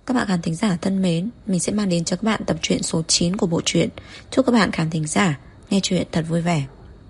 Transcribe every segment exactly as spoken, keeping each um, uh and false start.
Các bạn khán thính giả thân mến, mình sẽ mang đến cho các bạn tập truyện số chín của bộ truyện. Chúc các bạn khán thính giả nghe truyện thật vui vẻ.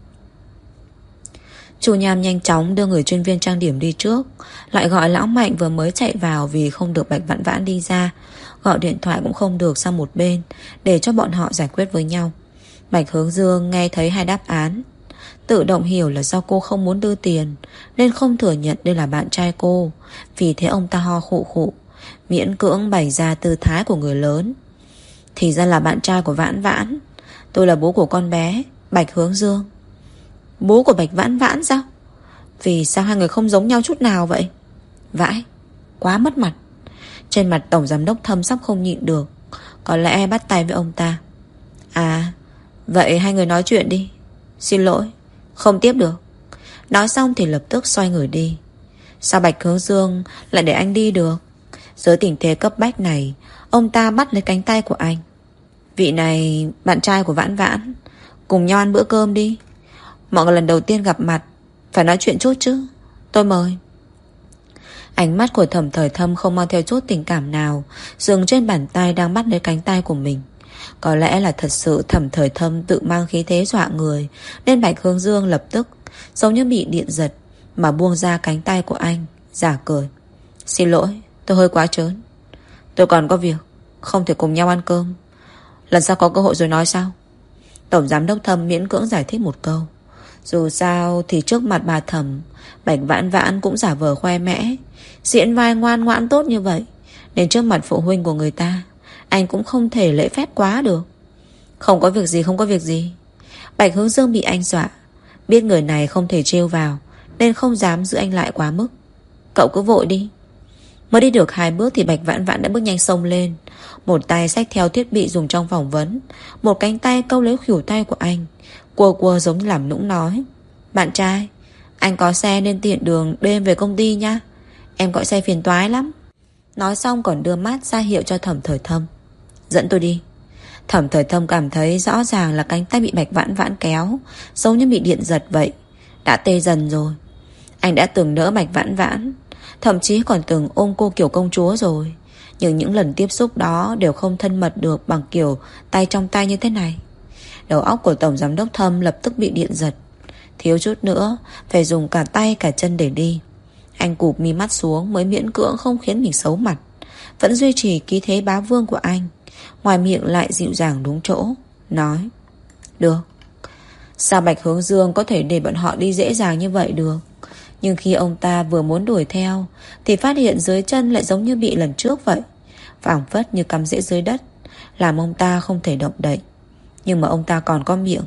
Chu Nham nhanh chóng đưa người chuyên viên trang điểm đi trước, lại gọi lão Mạnh vừa mới chạy vào vì không được Bạch Vãn Vãn đi ra. Gọi điện thoại cũng không được sang một bên, để cho bọn họ giải quyết với nhau. Bạch Hướng Dương nghe thấy hai đáp án, tự động hiểu là do cô không muốn đưa tiền, nên không thừa nhận đây là bạn trai cô. Vì thế ông ta ho khụ khụ, miễn cưỡng bày ra tư thái của người lớn. Thì ra là bạn trai của Vãn Vãn. Tôi là bố của con bé, Bạch Hướng Dương. Bố của Bạch Vãn Vãn sao? Vì sao hai người không giống nhau chút nào vậy? Vãi, quá mất mặt. Trên mặt tổng giám đốc Thâm sắp không nhịn được, có lẽ bắt tay với ông ta. À, vậy hai người nói chuyện đi. Xin lỗi, không tiếp được. Nói xong thì lập tức xoay người đi. Sao Bạch Hướng Dương lại để anh đi được? Dưới tình thế cấp bách này, ông ta bắt lấy cánh tay của anh. Vị này bạn trai của Vãn Vãn, cùng nhau ăn bữa cơm đi. Mọi người lần đầu tiên gặp mặt, phải nói chuyện chút chứ. Tôi mời. Ánh mắt của Thẩm Thời Thâm không mang theo chút tình cảm nào, dừng trên bàn tay đang bắt lấy cánh tay của mình. Có lẽ là thật sự Thẩm Thời Thâm tự mang khí thế dọa người, nên Bạch Hướng Dương lập tức giống như bị điện giật mà buông ra cánh tay của anh, giả cười. Xin lỗi, tôi hơi quá trớn. Tôi còn có việc, không thể cùng nhau ăn cơm. Lần sau có cơ hội rồi nói sao? Tổng giám đốc Thâm miễn cưỡng giải thích một câu. Dù sao thì trước mặt bà Thẩm, Bạch Vãn Vãn cũng giả vờ khoe mẽ, diễn vai ngoan ngoãn tốt như vậy, nên trước mặt phụ huynh của người ta, anh cũng không thể lễ phép quá được. Không có việc gì, không có việc gì. Bạch Hướng Dương bị anh dọa, biết người này không thể trêu vào, nên không dám giữ anh lại quá mức. Cậu cứ vội đi. Mới đi được hai bước thì Bạch Vãn Vãn đã bước nhanh xông lên, một tay xách theo thiết bị dùng trong phỏng vấn, một cánh tay câu lấy khuỷu tay của anh, cua cua giống như làm nũng nói. Bạn trai, anh có xe nên tiện đường đưa em về công ty nha. Em gọi xe phiền toái lắm. Nói xong còn đưa mắt ra hiệu cho Thẩm Thời Thâm. Dẫn tôi đi. Thẩm Thời Thâm cảm thấy rõ ràng là cánh tay bị Bạch Vãn Vãn kéo, giống như bị điện giật vậy, đã tê dần rồi. Anh đã từng đỡ Bạch Vãn Vãn, thậm chí còn từng ôm cô kiểu công chúa rồi, nhưng những lần tiếp xúc đó đều không thân mật được bằng kiểu tay trong tay như thế này. Đầu óc của Tổng Giám đốc Thâm lập tức bị điện giật, thiếu chút nữa phải dùng cả tay cả chân để đi. Anh cụp mi mắt xuống mới miễn cưỡng không khiến mình xấu mặt, vẫn duy trì khí thế bá vương của anh, ngoài miệng lại dịu dàng đúng chỗ, nói. Được. Sao Bạch Hướng Dương có thể để bọn họ đi dễ dàng như vậy được? Nhưng khi ông ta vừa muốn đuổi theo thì phát hiện dưới chân lại giống như bị lần trước vậy, phảng phất như cắm rễ dưới đất, làm ông ta không thể động đậy. Nhưng mà ông ta còn có miệng.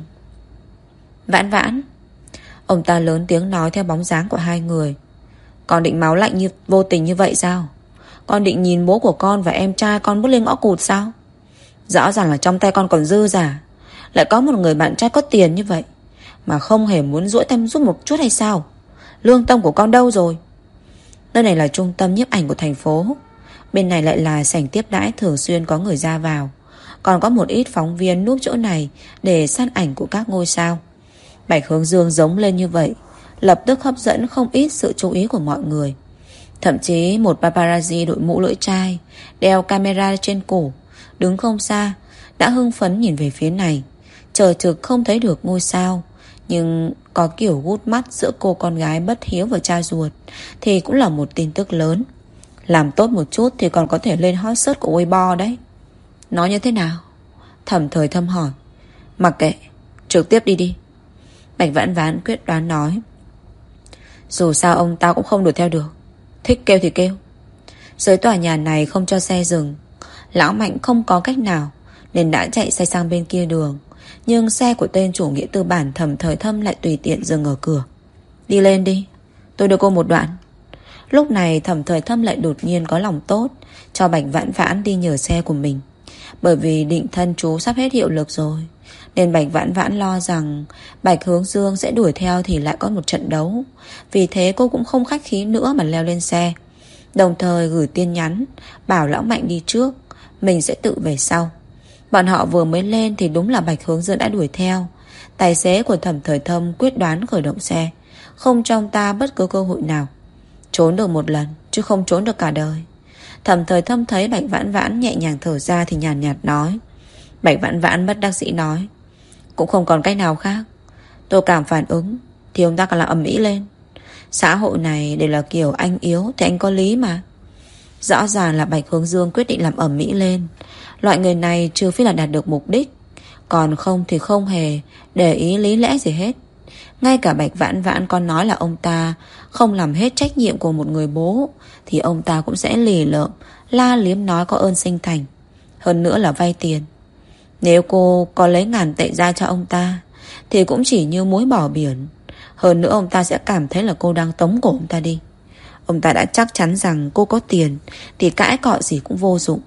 Vãn Vãn. Ông ta lớn tiếng nói theo bóng dáng của hai người. Con định máu lạnh như vô tình như vậy sao? Con định nhìn bố của con và em trai con bước lên ngõ cụt sao? Rõ ràng là trong tay con còn dư giả, lại có một người bạn trai có tiền như vậy mà không hề muốn duỗi tay giúp một chút hay sao? Lương tâm của con đâu rồi? Nơi này là trung tâm nhiếp ảnh của thành phố, bên này lại là sảnh tiếp đãi thường xuyên có người ra vào, còn có một ít phóng viên núp chỗ này để săn ảnh của các ngôi sao. Bạch Hướng Dương giống lên như vậy, lập tức hấp dẫn không ít sự chú ý của mọi người. Thậm chí một paparazzi đội mũ lưỡi chai, đeo camera trên cổ, đứng không xa, đã hưng phấn nhìn về phía này. Chờ trực không thấy được ngôi sao, nhưng có kiểu gút mắt giữa cô con gái bất hiếu và cha ruột thì cũng là một tin tức lớn. Làm tốt một chút thì còn có thể lên hot search của Weibo đấy. Nói như thế nào? Thẩm Thời Thâm hỏi. Mặc kệ, trực tiếp đi đi. Bạch Vãn Vãn quyết đoán nói. Dù sao ông ta cũng không đuổi theo được, thích kêu thì kêu. Dưới tòa nhà này không cho xe dừng, lão Mạnh không có cách nào nên đã chạy xe sang bên kia đường. Nhưng xe của tên chủ nghĩa tư bản Thẩm Thời Thâm lại tùy tiện dừng ở cửa. Đi lên đi, tôi đưa cô một đoạn. Lúc này Thẩm Thời Thâm lại đột nhiên có lòng tốt, cho Bạch Vãn Vãn đi nhờ xe của mình. Bởi vì định thân chú sắp hết hiệu lực rồi, nên Bạch Vãn Vãn lo rằng Bạch Hướng Dương sẽ đuổi theo thì lại có một trận đấu. Vì thế cô cũng không khách khí nữa mà leo lên xe, đồng thời gửi tin nhắn bảo lão Mạnh đi trước, mình sẽ tự về sau. Bọn họ vừa mới lên thì đúng là Bạch Hướng Dương đã đuổi theo. Tài xế của Thẩm Thời Thâm quyết đoán khởi động xe, không cho ông ta bất cứ cơ hội nào. Trốn được một lần chứ không trốn được cả đời. Thẩm Thời Thâm thấy Bạch Vãn Vãn nhẹ nhàng thở ra thì nhàn nhạt, nhạt nói. Bạch Vãn Vãn bất đắc dĩ nói. Cũng không còn cách nào khác. Tôi cảm phản ứng thì ông ta càng làm ầm ĩ lên. Xã hội này đều là kiểu anh yếu thì anh có lý mà. Rõ ràng là Bạch Hướng Dương quyết định làm ầm ĩ lên. Loại người này trừ phi là đạt được mục đích, còn không thì không hề để ý lý lẽ gì hết. Ngay cả Bạch Vãn Vãn còn nói là ông ta không làm hết trách nhiệm của một người bố thì ông ta cũng sẽ lì lợm, la liếm nói có ơn sinh thành. Hơn nữa là vay tiền. Nếu cô có lấy ngàn tệ ra cho ông ta thì cũng chỉ như muối bỏ biển. Hơn nữa ông ta sẽ cảm thấy là cô đang tống cổ ông ta đi. Ông ta đã chắc chắn rằng cô có tiền thì cãi cọ gì cũng vô dụng.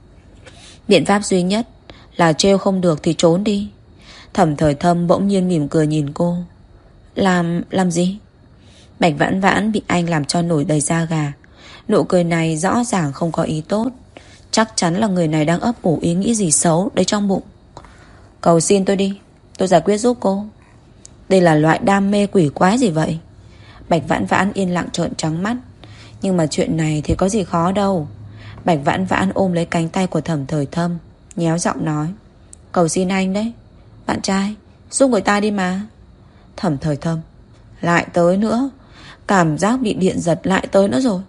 Biện pháp duy nhất là trêu không được thì trốn đi. Thẩm Thời Thâm bỗng nhiên mỉm cười nhìn cô. Làm... làm gì? Bạch Vãn Vãn bị anh làm cho nổi đầy da gà. Nụ cười này rõ ràng không có ý tốt. Chắc chắn là người này đang ấp ủ ý nghĩ gì xấu đấy trong bụng. Cầu xin tôi đi, tôi giải quyết giúp cô. Đây là loại đam mê quỷ quái gì vậy? Bạch Vãn Vãn yên lặng trợn trắng mắt. Nhưng mà chuyện này thì có gì khó đâu. Bạch Vãn Vãn ôm lấy cánh tay của Thẩm Thời Thâm, nhéo giọng nói. Cầu xin anh đấy. Bạn trai, giúp người ta đi mà. Thẩm Thời Thâm. Lại tới nữa. Cảm giác bị điện giật lại tới nữa rồi.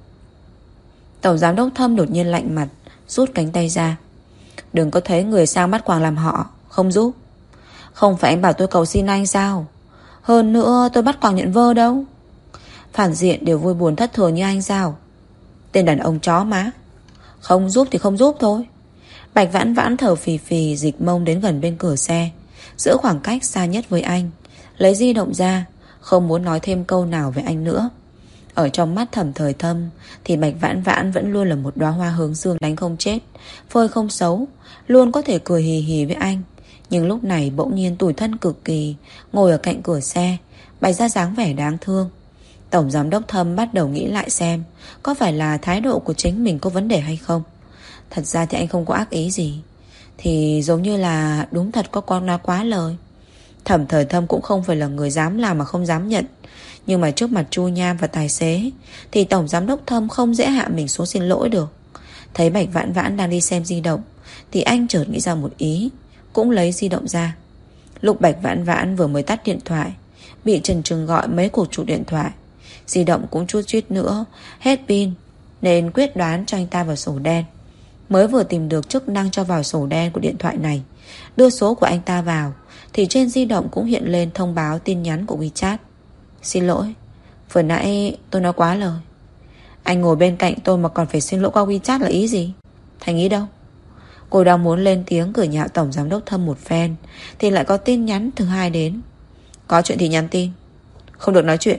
Tổng giám đốc Thâm đột nhiên lạnh mặt, rút cánh tay ra. Đừng có thấy người sang bắt quàng làm họ không giúp. Không phải anh bảo tôi cầu xin anh sao? Hơn nữa tôi bắt quàng nhận vơ đâu. Phản diện đều vui buồn thất thường như anh sao? Tên đàn ông chó má. Không giúp thì không giúp thôi. Bạch Vãn Vãn thở phì phì, dịch mông đến gần bên cửa xe, giữ khoảng cách xa nhất với anh, lấy di động ra, không muốn nói thêm câu nào với anh nữa. Ở trong mắt Thẩm Thời Thâm thì Bạch Vãn Vãn vẫn luôn là một đóa hoa hướng dương đánh không chết, phơi không xấu, luôn có thể cười hì hì với anh. Nhưng lúc này bỗng nhiên tủi thân cực kỳ, ngồi ở cạnh cửa xe, bày ra dáng vẻ đáng thương. Tổng giám đốc Thâm bắt đầu nghĩ lại xem có phải là thái độ của chính mình có vấn đề hay không. Thật ra thì anh không có ác ý gì, thì giống như là đúng thật có con nói quá lời. Thẩm Thời Thâm cũng không phải là người dám làm mà không dám nhận. Nhưng mà trước mặt Chu Nham và tài xế thì tổng giám đốc Thâm không dễ hạ mình xuống xin lỗi được. Thấy Bạch Vãn Vãn đang đi xem di động thì anh chợt nghĩ ra một ý, cũng lấy di động ra. Lúc Bạch Vãn Vãn vừa mới tắt điện thoại, bị Trần Trừng gọi mấy cuộc trụ điện thoại, di động cũng chút chút nữa hết pin, nên quyết đoán cho anh ta vào sổ đen. Mới vừa tìm được chức năng cho vào sổ đen của điện thoại này, đưa số của anh ta vào thì trên di động cũng hiện lên thông báo tin nhắn của WeChat. Xin lỗi, vừa nãy tôi nói quá lời. Anh ngồi bên cạnh tôi mà còn phải xin lỗi qua WeChat là ý gì? Thành ý đâu? Cô đang muốn lên tiếng cười nhạo tổng giám đốc Thâm một phen thì lại có tin nhắn thứ hai đến. Có chuyện thì nhắn tin, không được nói chuyện.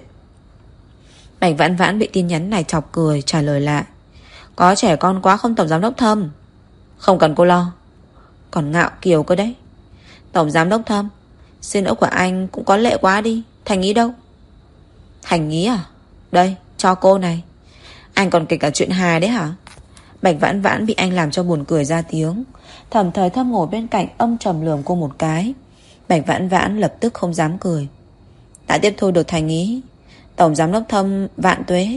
Bạch Vãn Vãn bị tin nhắn này chọc cười, trả lời lại. Có trẻ con quá không tổng giám đốc Thâm? Không cần cô lo. Còn ngạo kiều cơ đấy. Tổng giám đốc Thâm, xin lỗi của anh cũng có lệ quá đi. Thành ý đâu? Thành ý à? Đây, cho cô này. Anh còn kể cả chuyện hài đấy hả? Bạch Vãn Vãn bị anh làm cho buồn cười ra tiếng. Thẩm Thời Thâm ngồi bên cạnh âm trầm lườm cô một cái. Bạch Vãn Vãn lập tức không dám cười. Đã tiếp thu được thành ý. Tổng giám đốc Thâm vạn tuế.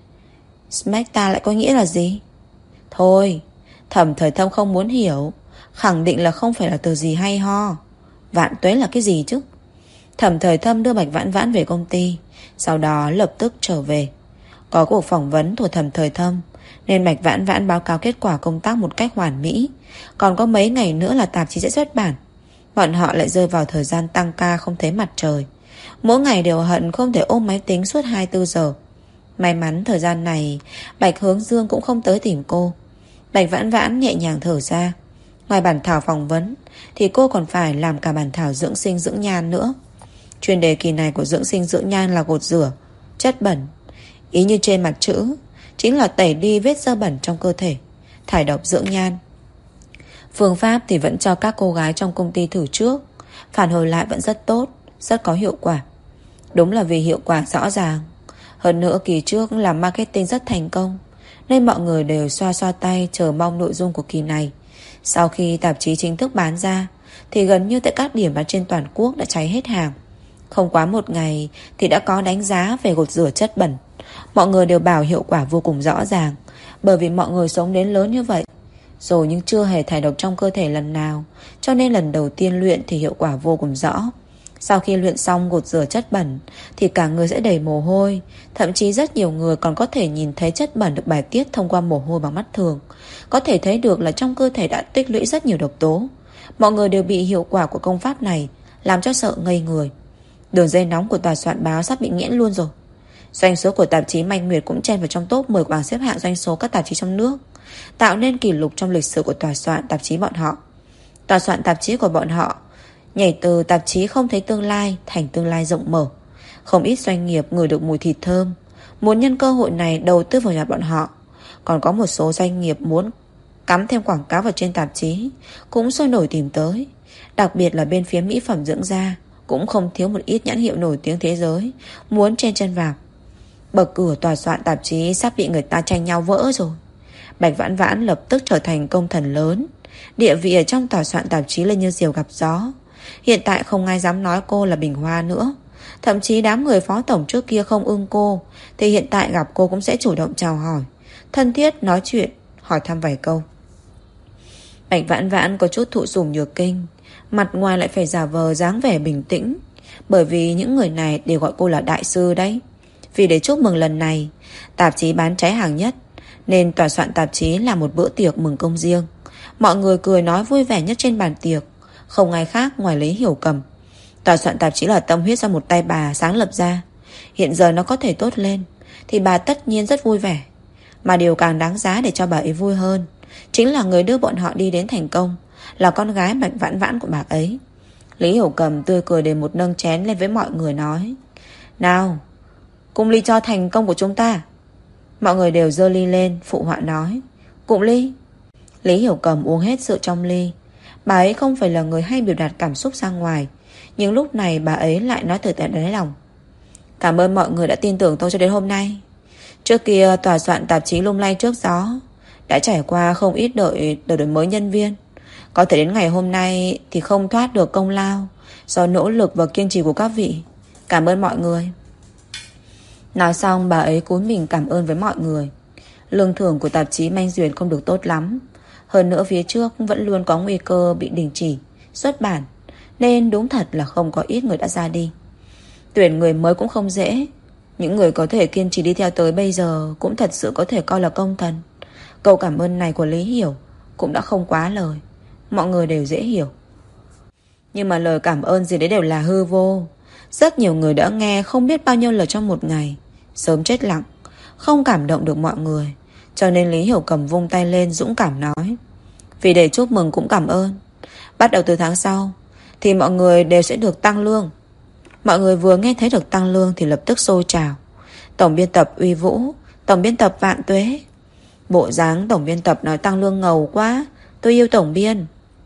Smack ta lại có nghĩa là gì? Thôi, Thẩm Thời Thâm không muốn hiểu, khẳng định là không phải là từ gì hay ho. Vạn tuế là cái gì chứ? Thẩm Thời Thâm đưa Bạch Vãn Vãn về công ty, sau đó lập tức trở về. Có cuộc phỏng vấn của Thẩm Thời Thâm nên Bạch Vãn Vãn báo cáo kết quả công tác một cách hoàn mỹ. Còn có mấy ngày nữa là tạp chí sẽ xuất bản. Bọn họ lại rơi vào thời gian tăng ca không thấy mặt trời. Mỗi ngày đều hận không thể ôm máy tính suốt hai mươi tư giờ. May mắn thời gian này Bạch Hướng Dương cũng không tới tìm cô. Bạch Vãn Vãn nhẹ nhàng thở ra. Ngoài bản thảo phỏng vấn thì cô còn phải làm cả bản thảo dưỡng sinh dưỡng nhan nữa. Chuyên đề kỳ này của dưỡng sinh dưỡng nhan là gột rửa chất bẩn. Ý như trên mặt chữ chính là tẩy đi vết dơ bẩn trong cơ thể, thải độc dưỡng nhan. Phương pháp thì vẫn cho các cô gái trong công ty thử trước. Phản hồi lại vẫn rất tốt, rất có hiệu quả. Đúng là vì hiệu quả rõ ràng. Hơn nữa kỳ trước làm marketing rất thành công, nên mọi người đều xoa xoa tay chờ mong nội dung của kỳ này. Sau khi tạp chí chính thức bán ra thì gần như tại các điểm bán trên toàn quốc đã cháy hết hàng. Không quá một ngày thì đã có đánh giá về gột rửa chất bẩn. Mọi người đều bảo hiệu quả vô cùng rõ ràng, Bởi vì mọi người sống đến lớn như vậy rồi nhưng chưa hề thải độc trong cơ thể lần nào, cho nên lần đầu tiên luyện thì hiệu quả vô cùng rõ. Sau khi luyện xong gột rửa chất bẩn thì cả người sẽ đầy mồ hôi. Thậm chí rất nhiều người còn có thể nhìn thấy chất bẩn được bài tiết thông qua mồ hôi bằng mắt thường. Có thể thấy được là trong cơ thể đã tích lũy rất nhiều độc tố. Mọi người đều bị hiệu quả của công pháp này làm cho sợ ngây người. Đường dây nóng của tòa soạn báo sắp bị nghẽn luôn rồi. Doanh số của tạp chí Manh Nguyệt cũng chen vào trong top mười bảng xếp hạng doanh số các tạp chí trong nước, tạo nên kỷ lục trong lịch sử của tòa soạn tạp chí bọn họ. Tòa soạn tạp chí của bọn họ nhảy từ tạp chí không thấy tương lai thành tương lai rộng mở. Không ít doanh nghiệp ngửi được mùi thịt thơm, muốn nhân cơ hội này đầu tư vào nhà bọn họ. Còn có một số doanh nghiệp muốn cắm thêm quảng cáo vào trên tạp chí cũng sôi nổi tìm tới. Đặc biệt là bên phía mỹ phẩm dưỡng da cũng không thiếu một ít nhãn hiệu nổi tiếng thế giới muốn chen chân vào. Bậc cửa tòa soạn tạp chí sắp bị người ta tranh nhau vỡ rồi. Bạch Vãn Vãn lập tức trở thành công thần lớn. Địa vị ở trong tòa soạn tạp chí lên như diều gặp gió. Hiện tại không ai dám nói cô là bình hoa nữa. Thậm chí đám người phó tổng trước kia không ưng cô thì hiện tại gặp cô cũng sẽ chủ động chào hỏi, thân thiết nói chuyện, hỏi thăm vài câu. Bạch Vãn Vãn có chút thụ sủng nhược kinh, mặt ngoài lại phải giả vờ dáng vẻ bình tĩnh. Bởi vì những người này đều gọi cô là đại sư đấy. Vì để chúc mừng lần này tạp chí bán cháy hàng nhất, nên tòa soạn tạp chí là một bữa tiệc mừng công riêng. Mọi người cười nói vui vẻ nhất trên bàn tiệc không ai khác ngoài Lý Hiểu Cầm. Tòa soạn tạp chí là tâm huyết do một tay bà sáng lập ra. Hiện giờ nó có thể tốt lên thì bà tất nhiên rất vui vẻ. Mà điều càng đáng giá để cho bà ấy vui hơn chính là người đưa bọn họ đi đến thành công là con gái Bạch Vãn Vãn của bà ấy. Lý Hiểu Cầm tươi cười để một nâng chén lên với mọi người nói: nào, cùng ly cho thành công của chúng ta. Mọi người đều giơ ly lên phụ họa nói: cụng ly. Lý Hiểu Cầm uống hết rượu trong ly. Bà ấy không phải là người hay biểu đạt cảm xúc ra ngoài, nhưng lúc này bà ấy lại nói từ tận đáy lòng: cảm ơn mọi người đã tin tưởng tôi cho đến hôm nay. Trước kia tòa soạn tạp chí lung lay trước gió, đã trải qua không ít đợi đợi đổi mới nhân viên. Có thể đến ngày hôm nay thì không thoát được công lao do nỗ lực và kiên trì của các vị. Cảm ơn mọi người. Nói xong bà ấy cúi mình cảm ơn với mọi người. Lương thưởng của tạp chí Manh Duyệt không được tốt lắm. Hơn nữa phía trước vẫn luôn có nguy cơ bị đình chỉ xuất bản, nên đúng thật là không có ít người đã ra đi. Tuyển người mới cũng không dễ. Những người có thể kiên trì đi theo tới bây giờ cũng thật sự có thể coi là công thần. Câu cảm ơn này của Lý Hiểu cũng đã không quá lời, mọi người đều dễ hiểu. Nhưng mà lời cảm ơn gì đấy đều là hư vô. Rất nhiều người đã nghe không biết bao nhiêu lời trong một ngày, sớm chết lặng, không cảm động được mọi người. Cho nên Lý Hiểu Cầm vung tay lên dũng cảm nói: vì để chúc mừng cũng cảm ơn. Bắt đầu từ tháng sau thì mọi người đều sẽ được tăng lương. Mọi người vừa nghe thấy được tăng lương thì lập tức xôi trào. Tổng biên tập Uy Vũ, tổng biên tập Vạn Tuế. Bộ dáng tổng biên tập nói tăng lương ngầu quá, tôi yêu tổng biên.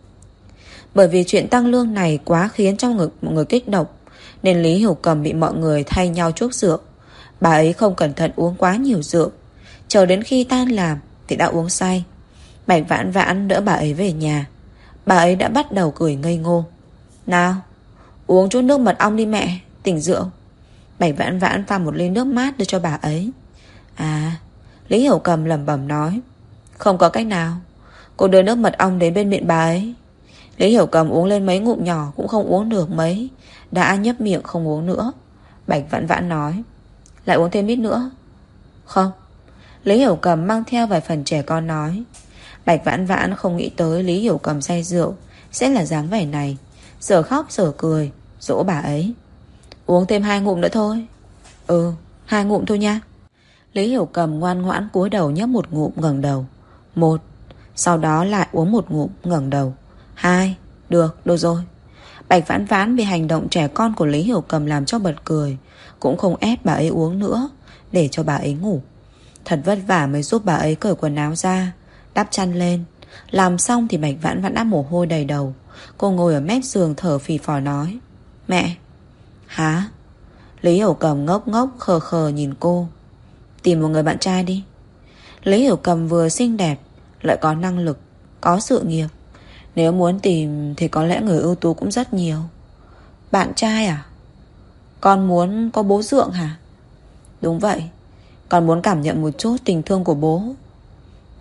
Bởi vì chuyện tăng lương này quá khiến cho người, mọi người kích động, nên Lý Hiểu Cầm bị mọi người thay nhau chuốc rượu. Bà ấy không cẩn thận uống quá nhiều rượu, chờ đến khi tan làm thì đã uống say. Bạch Vãn Vãn đỡ bà ấy về nhà. Bà ấy đã bắt đầu cười ngây ngô: nào, uống chút nước mật ong đi mẹ, tỉnh rượu. Bạch Vãn Vãn pha một ly nước mát đưa cho bà ấy. À, Lý Hiểu Cầm lẩm bẩm nói: không có cách nào. Cô đưa nước mật ong đến bên miệng bà ấy. Lý Hiểu Cầm uống lên mấy ngụm nhỏ cũng không uống được mấy, đã nhấp miệng không uống nữa. Bạch Vãn Vãn nói: lại uống thêm ít nữa. Không. Lý Hiểu Cầm mang theo vài phần trẻ con nói. Bạch Vãn Vãn không nghĩ tới Lý Hiểu Cầm say rượu sẽ là dáng vẻ này, giờ khóc giờ cười dỗ bà ấy: uống thêm hai ngụm nữa thôi. Ừ, hai ngụm thôi nha. Lý Hiểu Cầm ngoan ngoãn cúi đầu nhấp một ngụm ngẩng đầu. Một. Sau đó lại uống một ngụm ngẩng đầu. Hai. Được, được rồi. Bạch Vãn Vãn bị hành động trẻ con của Lý Hiểu Cầm làm cho bật cười, cũng không ép bà ấy uống nữa, để cho bà ấy ngủ. Thật vất vả mới giúp bà ấy cởi quần áo ra, đắp chăn lên. Làm xong thì Bạch Vãn Vãn đã mồ hôi đầy đầu. Cô ngồi ở mép giường thở phì phò nói: mẹ. Hả? Lý Hiểu Cầm ngốc ngốc khờ khờ nhìn cô. Tìm một người bạn trai đi. Lý Hiểu Cầm vừa xinh đẹp lại có năng lực, có sự nghiệp. Nếu muốn tìm thì có lẽ người ưu tú cũng rất nhiều. Bạn trai à? Con muốn có bố dượng hả? Đúng vậy, con muốn cảm nhận một chút tình thương của bố.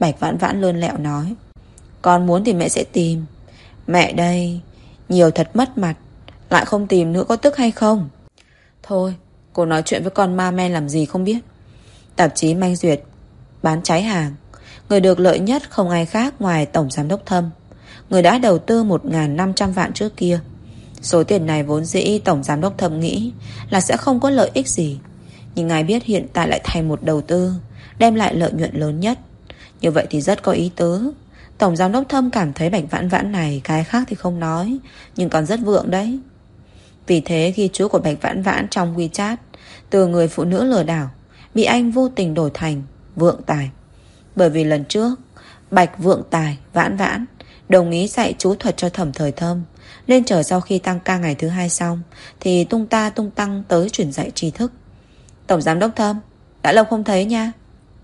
Bạch Vãn Vãn lươn lẹo nói. Con muốn thì mẹ sẽ tìm. Mẹ đây, nhiều thật mất mặt. Lại không tìm nữa có tức hay không? Thôi, cô nói chuyện với con ma men làm gì không biết. Tạp chí Manh Duyệt bán cháy hàng. Người được lợi nhất không ai khác ngoài Tổng Giám đốc Thâm, người đã đầu tư một nghìn năm trăm vạn trước kia. Số tiền này vốn dĩ Tổng Giám đốc Thâm nghĩ là sẽ không có lợi ích gì, nhưng ai biết hiện tại lại thành một đầu tư đem lại lợi nhuận lớn nhất. Như vậy thì rất có ý tứ. Tổng Giám đốc Thâm cảm thấy Bạch Vãn Vãn này cái khác thì không nói, nhưng còn rất vượng đấy. Vì thế ghi chú của Bạch Vãn Vãn trong WeChat từ người phụ nữ lừa đảo bị anh vô tình đổi thành Vượng Tài. Bởi vì lần trước Bạch Vượng Tài Vãn Vãn đồng ý dạy chú thuật cho Thẩm Thời Thâm, nên chờ sau khi tăng ca ngày thứ hai xong thì tung ta tung tăng tới truyền dạy tri thức. Tổng Giám đốc Thâm, đã lâu không thấy nha.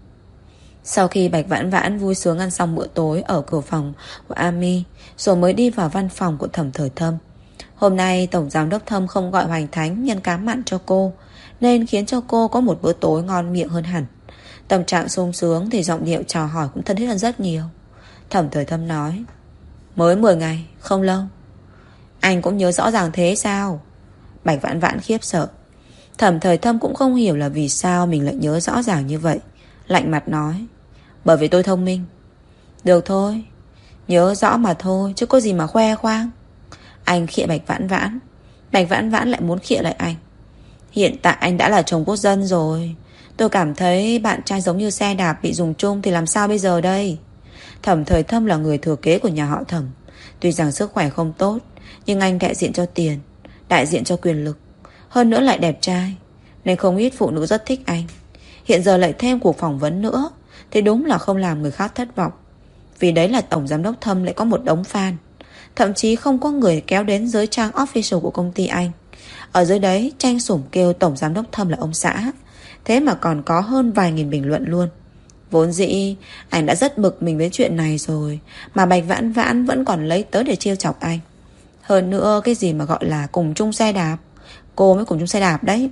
Sau khi Bạch Vãn Vãn vui sướng ăn xong bữa tối ở cửa phòng của Ami, rồi mới đi vào văn phòng của Thẩm Thời Thâm. Hôm nay Tổng Giám đốc Thâm không gọi Hoành Thánh nhân cá mặn cho cô, nên khiến cho cô có một bữa tối ngon miệng hơn hẳn. Tâm trạng sung sướng thì giọng điệu chào hỏi cũng thân thiết hơn rất nhiều. Thẩm Thời Thâm nói. Mới mười ngày, không lâu. Anh cũng nhớ rõ ràng thế sao? Bạch Vãn Vãn khiếp sợ. Thẩm Thời Thâm cũng không hiểu là vì sao mình lại nhớ rõ ràng như vậy. Lạnh mặt nói. Bởi vì tôi thông minh. Được thôi, nhớ rõ mà thôi, chứ có gì mà khoe khoang. Anh khịa Bạch Vãn Vãn. Bạch Vãn Vãn lại muốn khịa lại anh. Hiện tại anh đã là chồng quốc dân rồi. Tôi cảm thấy bạn trai giống như xe đạp bị dùng chung thì làm sao bây giờ đây? Thẩm Thời Thâm là người thừa kế của nhà họ Thẩm. Tuy rằng sức khỏe không tốt, nhưng anh đại diện cho tiền, đại diện cho quyền lực, hơn nữa lại đẹp trai, nên không ít phụ nữ rất thích anh. Hiện giờ lại thêm cuộc phỏng vấn nữa thì đúng là không làm người khác thất vọng. Vì đấy là Tổng Giám đốc Thâm lại có một đống fan. Thậm chí không có người kéo đến dưới trang official của công ty anh. Ở dưới đấy tranh sủng kêu Tổng Giám đốc Thâm là ông xã. Thế mà còn có hơn vài nghìn bình luận luôn. Vốn dĩ anh đã rất bực mình với chuyện này rồi, mà Bạch Vãn Vãn vẫn còn lấy tới để trêu chọc anh. Hơn nữa cái gì mà gọi là cùng chung xe đạp, cô mới cùng chung xe đạp đấy.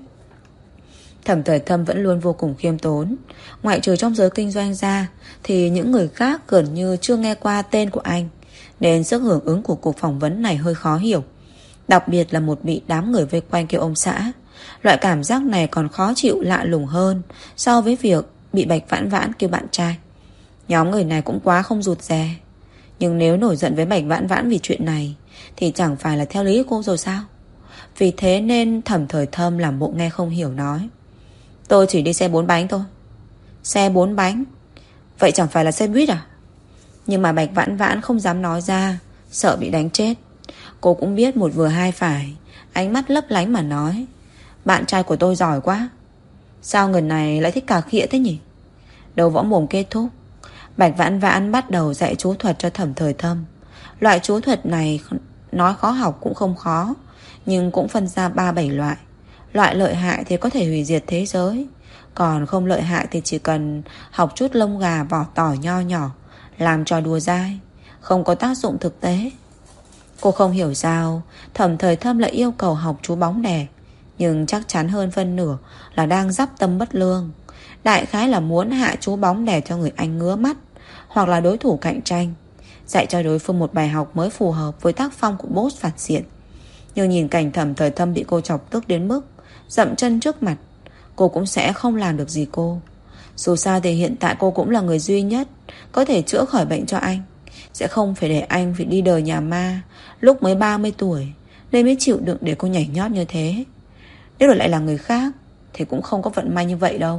Thẩm Thời Thâm vẫn luôn vô cùng khiêm tốn. Ngoại trừ trong giới kinh doanh ra thì những người khác gần như chưa nghe qua tên của anh, nên sức hưởng ứng của cuộc phỏng vấn này hơi khó hiểu. Đặc biệt là một bị đám người vây quanh kêu ông xã. Loại cảm giác này còn khó chịu lạ lùng hơn so với việc bị Bạch Vãn Vãn kêu bạn trai. Nhóm người này cũng quá không rụt rè. Nhưng nếu nổi giận với Bạch Vãn Vãn vì chuyện này thì chẳng phải là theo lý cô rồi sao? Vì thế nên Thẩm Thời Thâm làm bộ nghe không hiểu nói. Tôi chỉ đi xe bốn bánh thôi. Xe bốn bánh? Vậy chẳng phải là xe buýt à? Nhưng mà Bạch Vãn Vãn không dám nói ra, sợ bị đánh chết. Cô cũng biết một vừa hai phải, ánh mắt lấp lánh mà nói. Bạn trai của tôi giỏi quá. Sao người này lại thích cà khịa thế nhỉ? Đầu võ mồm kết thúc, Bạch Vãn Vãn bắt đầu dạy chú thuật cho Thẩm Thời Thâm. Loại chú thuật này nói khó học cũng không khó, nhưng cũng phân ra ba bảy loại. Loại lợi hại thì có thể hủy diệt thế giới, còn không lợi hại thì chỉ cần học chút lông gà vỏ tỏi nho nhỏ, làm trò đùa dai, không có tác dụng thực tế. Cô không hiểu sao Thẩm Thời Thâm lại yêu cầu học chú bóng đè, nhưng chắc chắn hơn phân nửa là đang dắp tâm bất lương. Đại khái là muốn hạ chú bóng đè cho người anh ngứa mắt, hoặc là đối thủ cạnh tranh, dạy cho đối phương một bài học mới phù hợp với tác phong của boss phản diện. Nhưng nhìn cảnh Thẩm Thời Thâm bị cô chọc tức đến mức dậm chân trước mặt, cô cũng sẽ không làm được gì cô. Dù sao thì hiện tại cô cũng là người duy nhất có thể chữa khỏi bệnh cho anh, sẽ không phải để anh phải đi đời nhà ma lúc mới ba mươi tuổi, nên mới chịu đựng để cô nhảy nhót như thế. Nếu đổi lại là người khác thì cũng không có vận may như vậy đâu.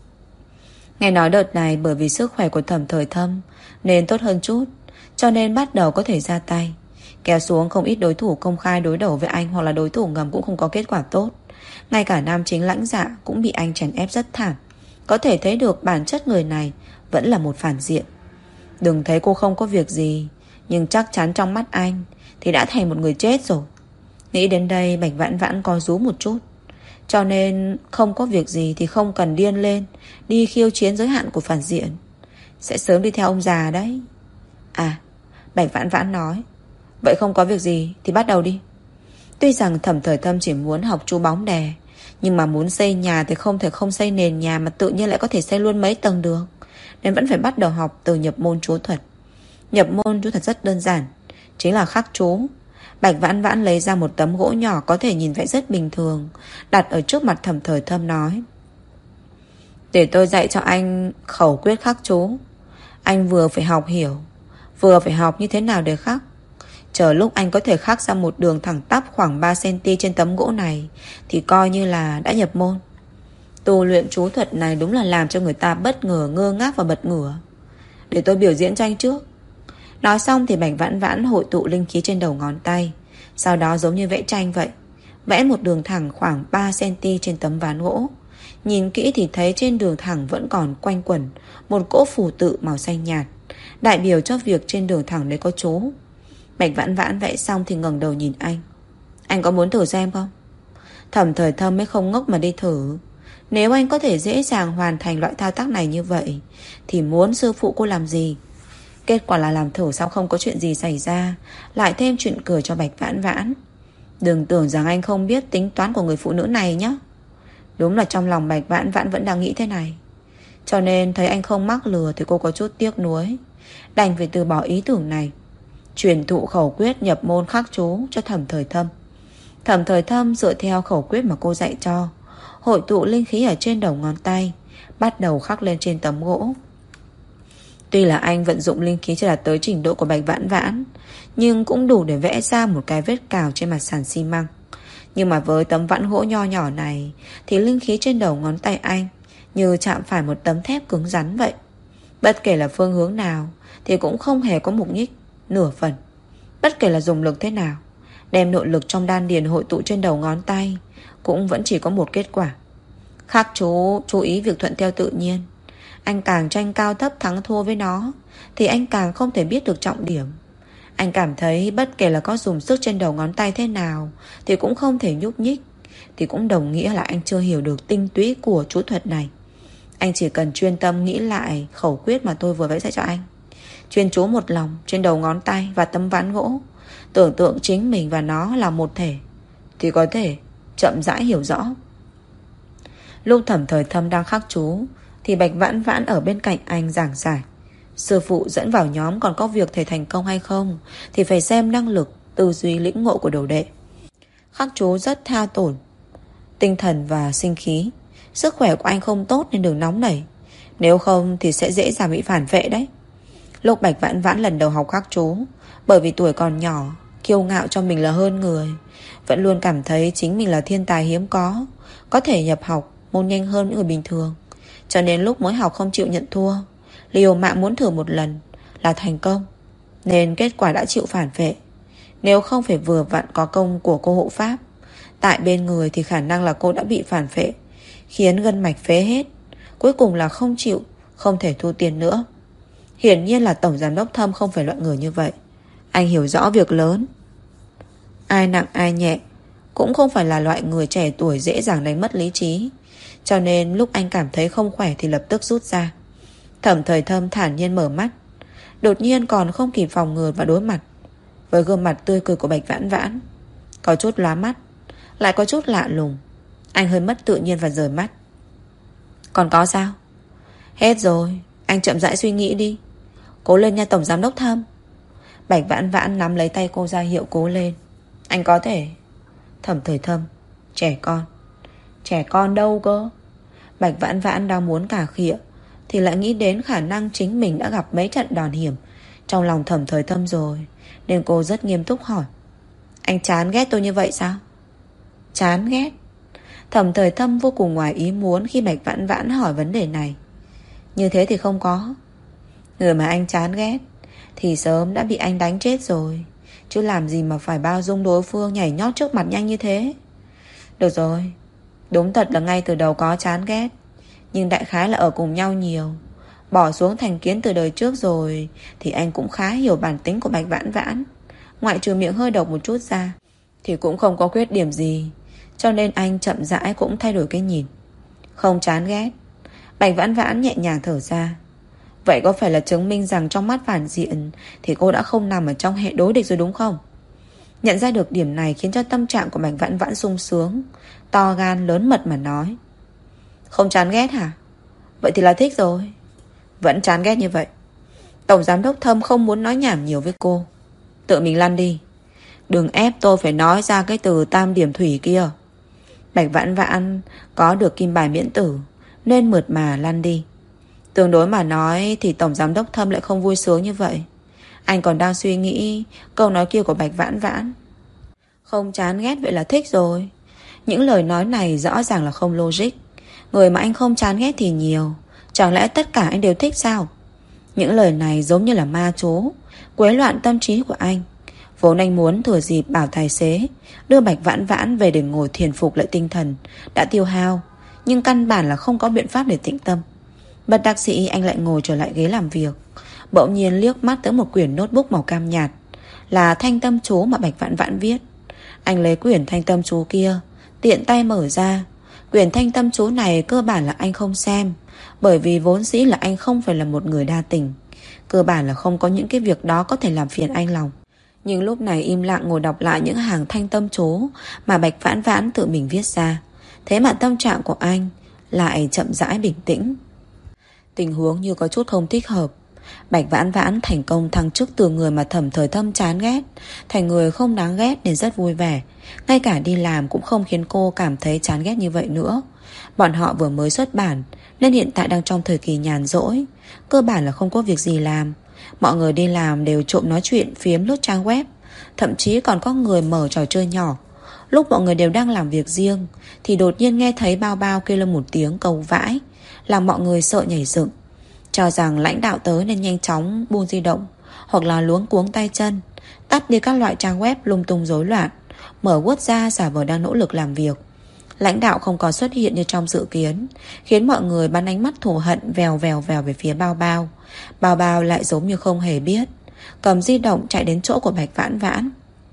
Nghe nói đợt này bởi vì sức khỏe của Thẩm Thời Thâm nên tốt hơn chút, cho nên bắt đầu có thể ra tay. Kéo xuống không ít đối thủ công khai đối đầu với anh, hoặc là đối thủ ngầm cũng không có kết quả tốt. Ngay cả nam chính Lãnh Dạ cũng bị anh chèn ép rất thảm. Có thể thấy được bản chất người này vẫn là một phản diện. Đừng thấy cô không có việc gì, nhưng chắc chắn trong mắt anh thì đã thành một người chết rồi. Nghĩ đến đây Bạch Vãn Vãn co rúm một chút. Cho nên không có việc gì thì không cần điên lên đi khiêu chiến giới hạn của phản diện, sẽ sớm đi theo ông già đấy. À, Bạch Vãn Vãn nói. Vậy không có việc gì thì bắt đầu đi. Tuy rằng Thẩm Thời Thâm chỉ muốn học chú bóng đè, nhưng mà muốn xây nhà thì không thể không xây nền nhà mà tự nhiên lại có thể xây luôn mấy tầng được. nên vẫn phải bắt đầu học từ nhập môn chú thuật. Nhập môn chú thuật rất đơn giản, chính là khắc chú. Bạch Vãn Vãn lấy ra một tấm gỗ nhỏ có thể nhìn vẻ rất bình thường, đặt ở trước mặt Thẩm Thời Thâm nói: để tôi dạy cho anh khẩu quyết khắc chú. Anh vừa phải học hiểu, vừa phải học như thế nào để khắc. Chờ lúc anh có thể khắc ra một đường thẳng tắp khoảng ba xăng-ti-mét trên tấm gỗ này thì coi như là đã nhập môn. Tu luyện chú thuật này đúng là làm cho người ta bất ngờ, ngơ ngác và bật ngửa. Để tôi biểu diễn cho anh trước. Nói xong thì Bạch Vãn Vãn hội tụ linh khí trên đầu ngón tay, sau đó giống như vẽ tranh vậy, vẽ một đường thẳng khoảng ba xăng-ti-mét trên tấm ván gỗ. Nhìn kỹ thì thấy trên đường thẳng vẫn còn quanh quẩn một cỗ phù tự màu xanh nhạt, đại biểu cho việc trên đường thẳng đấy có chú. Bạch Vãn Vãn vẽ xong thì ngẩng đầu nhìn anh: anh có muốn thử xem không? Thẩm Thời Thâm mới không ngốc mà đi thử. Nếu anh có thể dễ dàng hoàn thành loại thao tác này như vậy thì muốn sư phụ cô làm gì? Kết quả là làm thử xong không có chuyện gì xảy ra, lại thêm chuyện cười cho Bạch Vãn Vãn. Đừng tưởng rằng anh không biết tính toán của người phụ nữ này nhé. Đúng là trong lòng Bạch Vãn Vãn vẫn đang nghĩ thế này. Cho nên thấy anh không mắc lừa thì cô có chút tiếc nuối, đành phải từ bỏ ý tưởng này, truyền thụ khẩu quyết nhập môn khắc chú cho Thẩm Thời Thâm. Thẩm Thời Thâm dựa theo khẩu quyết mà cô dạy cho, hội tụ linh khí ở trên đầu ngón tay, bắt đầu khắc lên trên tấm gỗ. Tuy là anh vận dụng linh khí chưa đạt tới trình độ của Bạch Vãn Vãn, nhưng cũng đủ để vẽ ra một cái vết cào trên mặt sàn xi măng. Nhưng mà với tấm vãn gỗ nho nhỏ này thì linh khí trên đầu ngón tay anh như chạm phải một tấm thép cứng rắn vậy. Bất kể là phương hướng nào thì cũng không hề có mục nhích nửa phần. Bất kể là dùng lực thế nào, đem nội lực trong đan điền hội tụ trên đầu ngón tay, cũng vẫn chỉ có một kết quả. Khắc chú chú ý việc thuận theo tự nhiên. Anh càng tranh cao thấp thắng thua với nó thì anh càng không thể biết được trọng điểm. Anh cảm thấy bất kể là có dùng sức trên đầu ngón tay thế nào thì cũng không thể nhúc nhích, thì cũng đồng nghĩa là anh chưa hiểu được tinh túy của chú thuật này. Anh chỉ cần chuyên tâm nghĩ lại khẩu quyết mà tôi vừa vẽ dạy cho anh, chuyên chú một lòng trên đầu ngón tay và tấm ván gỗ, tưởng tượng chính mình và nó là một thể, thì có thể chậm rãi hiểu rõ. Lúc Thẩm Thời Thâm đang khắc chú thì Bạch Vãn Vãn ở bên cạnh anh giảng giải. Sư phụ dẫn vào nhóm còn có việc thể thành công hay không thì phải xem năng lực, tư duy, lĩnh ngộ của đồ đệ. Khắc chú rất hao tổn tinh thần và sinh khí. Sức khỏe của anh không tốt nên đừng nóng nảy, nếu không thì sẽ dễ dàng bị phản vệ đấy. Lúc Bạch Vãn Vãn lần đầu học khắc chú, bởi vì tuổi còn nhỏ, kiêu ngạo cho mình là hơn người, vẫn luôn cảm thấy chính mình là thiên tài hiếm có, có thể nhập học môn nhanh hơn những người bình thường. Cho nên lúc mới học không chịu nhận thua, liều mạng muốn thử một lần là thành công, nên kết quả đã chịu phản vệ. Nếu không phải vừa vặn có công của cô hộ pháp tại bên người thì khả năng là cô đã bị phản vệ, khiến gân mạch phế hết. Cuối cùng là không chịu, không thể thu tiền nữa. Hiển nhiên là Tổng Giám đốc Thâm không phải loại người như vậy. Anh hiểu rõ việc lớn, ai nặng ai nhẹ, cũng không phải là loại người trẻ tuổi dễ dàng đánh mất lý trí. Cho nên lúc anh cảm thấy không khỏe thì lập tức rút ra. Thẩm Thời Thâm thản nhiên mở mắt, đột nhiên còn không kịp phòng ngừa và đối mặt với gương mặt tươi cười của Bạch Vãn Vãn. Có chút lóa mắt, lại có chút lạ lùng. Anh hơi mất tự nhiên và rời mắt. Còn có sao? Hết rồi, anh chậm rãi suy nghĩ đi. Cố lên nha Tổng Giám đốc Thâm. Bạch Vãn Vãn nắm lấy tay cô ra hiệu cố lên. Anh có thể. Thẩm Thời Thâm: trẻ con. Trẻ con đâu cơ? Bạch Vãn Vãn đang muốn cà khịa thì lại nghĩ đến khả năng chính mình đã gặp mấy trận đòn hiểm trong lòng Thẩm Thời Thâm rồi, nên cô rất nghiêm túc hỏi: anh chán ghét tôi như vậy sao? Chán ghét? Thẩm Thời Thâm vô cùng ngoài ý muốn khi Bạch Vãn Vãn hỏi vấn đề này. Như thế thì không có. Người mà anh chán ghét thì sớm đã bị anh đánh chết rồi, chứ làm gì mà phải bao dung đối phương nhảy nhót trước mặt nhanh như thế. Được rồi, đúng thật là ngay từ đầu có chán ghét, nhưng đại khái là ở cùng nhau nhiều, bỏ xuống thành kiến từ đời trước rồi, thì anh cũng khá hiểu bản tính của Bạch Vãn Vãn. Ngoại trừ miệng hơi độc một chút ra thì cũng không có khuyết điểm gì. Cho nên anh chậm rãi cũng thay đổi cái nhìn. Không chán ghét. Bạch Vãn Vãn nhẹ nhàng thở ra. Vậy có phải là chứng minh rằng trong mắt phản diện thì cô đã không nằm ở trong hệ đối địch rồi đúng không? Nhận ra được điểm này khiến cho tâm trạng của Bạch Vãn Vãn sung sướng, to gan lớn mật mà nói: không chán ghét hả? Vậy thì là thích rồi. Vẫn chán ghét như vậy. Tổng giám đốc Thâm không muốn nói nhảm nhiều với cô. Tự mình lăn đi. Đừng ép tôi phải nói ra cái từ tam điểm thủy kia. Bạch Vãn Vãn có được kim bài miễn tử nên mượt mà lăn đi. Tương đối mà nói thì Tổng giám đốc Thâm lại không vui sướng như vậy. Anh còn đang suy nghĩ câu nói kia của Bạch Vãn Vãn. Không chán ghét vậy là thích rồi. Những lời nói này rõ ràng là không logic. Người mà anh không chán ghét thì nhiều. Chẳng lẽ tất cả anh đều thích sao? Những lời này giống như là ma chú, quấy loạn tâm trí của anh. Vốn anh muốn thừa dịp bảo tài xế đưa Bạch Vãn Vãn về để ngồi thiền phục lại tinh thần đã tiêu hao, nhưng căn bản là không có biện pháp để tĩnh tâm. Bất đắc dĩ anh lại ngồi trở lại ghế làm việc. Bỗng nhiên liếc mắt tới một quyển notebook màu cam nhạt, là thanh tâm chú mà Bạch Vãn Vãn viết. Anh lấy quyển thanh tâm chú kia, tiện tay mở ra. Quyển thanh tâm chú này cơ bản là anh không xem, bởi vì vốn dĩ là anh không phải là một người đa tình. Cơ bản là không có những cái việc đó có thể làm phiền anh lòng. Nhưng lúc này im lặng ngồi đọc lại những hàng thanh tâm chú mà Bạch Vãn Vãn tự mình viết ra. Thế mà tâm trạng của anh lại chậm rãi bình tĩnh. Tình huống như có chút không thích hợp. Bạch Vãn Vãn thành công thăng chức từ người mà Thẩm Thời Thâm chán ghét thành người không đáng ghét nên rất vui vẻ. Ngay cả đi làm cũng không khiến cô cảm thấy chán ghét như vậy nữa. Bọn họ vừa mới xuất bản nên hiện tại đang trong thời kỳ nhàn rỗi, cơ bản là không có việc gì làm. Mọi người đi làm đều trộm nói chuyện phiếm lướt trang web, thậm chí còn có người mở trò chơi nhỏ. Lúc mọi người đều đang làm việc riêng thì đột nhiên nghe thấy Bao Bao kêu lên một tiếng cầu vãi, làm mọi người sợ nhảy dựng, cho rằng lãnh đạo tới nên nhanh chóng buông di động, hoặc là luống cuống tay chân, tắt đi các loại trang web lung tung rối loạn, mở Word ra giả vờ đang nỗ lực làm việc. Lãnh đạo không còn xuất hiện như trong dự kiến, khiến mọi người bắn ánh mắt thù hận vèo vèo vèo về phía Bao Bao. Bao Bao lại giống như không hề biết, cầm di động chạy đến chỗ của Bạch Vãn Vãn.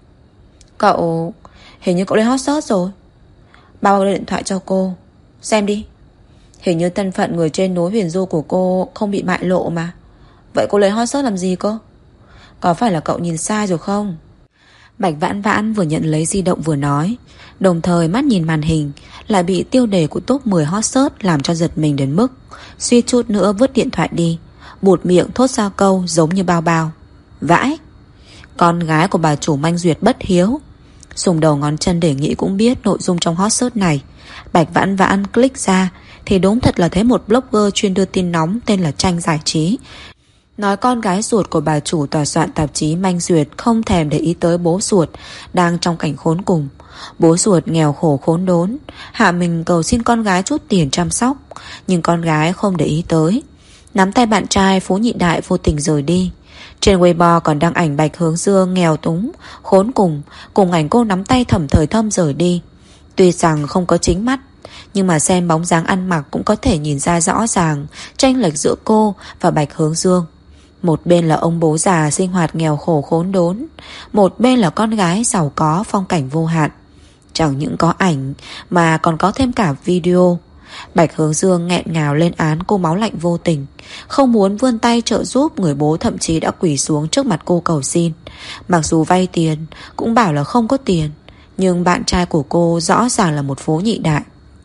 Cậu, hình như cậu lên hot search rồi. Bao Bao đưa điện thoại cho cô. Xem đi. Hình như thân phận người trên núi huyền du của cô không bị bại lộ mà. Vậy cô lên hot search làm gì cơ? Có phải là cậu nhìn sai rồi không? Bạch Vãn Vãn vừa nhận lấy di động vừa nói, đồng thời mắt nhìn màn hình lại bị tiêu đề của top mười hot search làm cho giật mình đến mức suýt chút nữa vứt điện thoại đi, buột miệng thốt ra câu giống như Bao Bao. Vãi! Con gái của bà chủ Manh Duyệt bất hiếu. Dùng đầu ngón chân để nghĩ cũng biết nội dung trong hot search này. Bạch Vãn Vãn click ra thì đúng thật là thấy một blogger chuyên đưa tin nóng tên là Tranh Giải Trí nói con gái ruột của bà chủ tòa soạn tạp chí Manh Duyệt không thèm để ý tới bố ruột đang trong cảnh khốn cùng. Bố ruột nghèo khổ khốn đốn, hạ mình cầu xin con gái chút tiền chăm sóc, nhưng con gái không để ý tới, nắm tay bạn trai Phú Nhị Đại vô tình rời đi. Trên Weibo còn đăng ảnh Bạch Hướng Dương nghèo túng, khốn cùng, cùng ảnh cô nắm tay Thẩm Thời Thâm rời đi. Tuy rằng không có chính mắt, nhưng mà xem bóng dáng ăn mặc cũng có thể nhìn ra rõ ràng chênh lệch giữa cô và Bạch Hướng Dương. Một bên là ông bố già sinh hoạt nghèo khổ khốn đốn, một bên là con gái giàu có phong cảnh vô hạn. Chẳng những có ảnh mà còn có thêm cả video. Bạch Hướng Dương nghẹn ngào lên án cô máu lạnh vô tình, không muốn vươn tay trợ giúp người bố, thậm chí đã quỳ xuống trước mặt cô cầu xin. Mặc dù vay tiền cũng bảo là không có tiền, nhưng bạn trai của cô rõ ràng là một Phú Nhị Đại.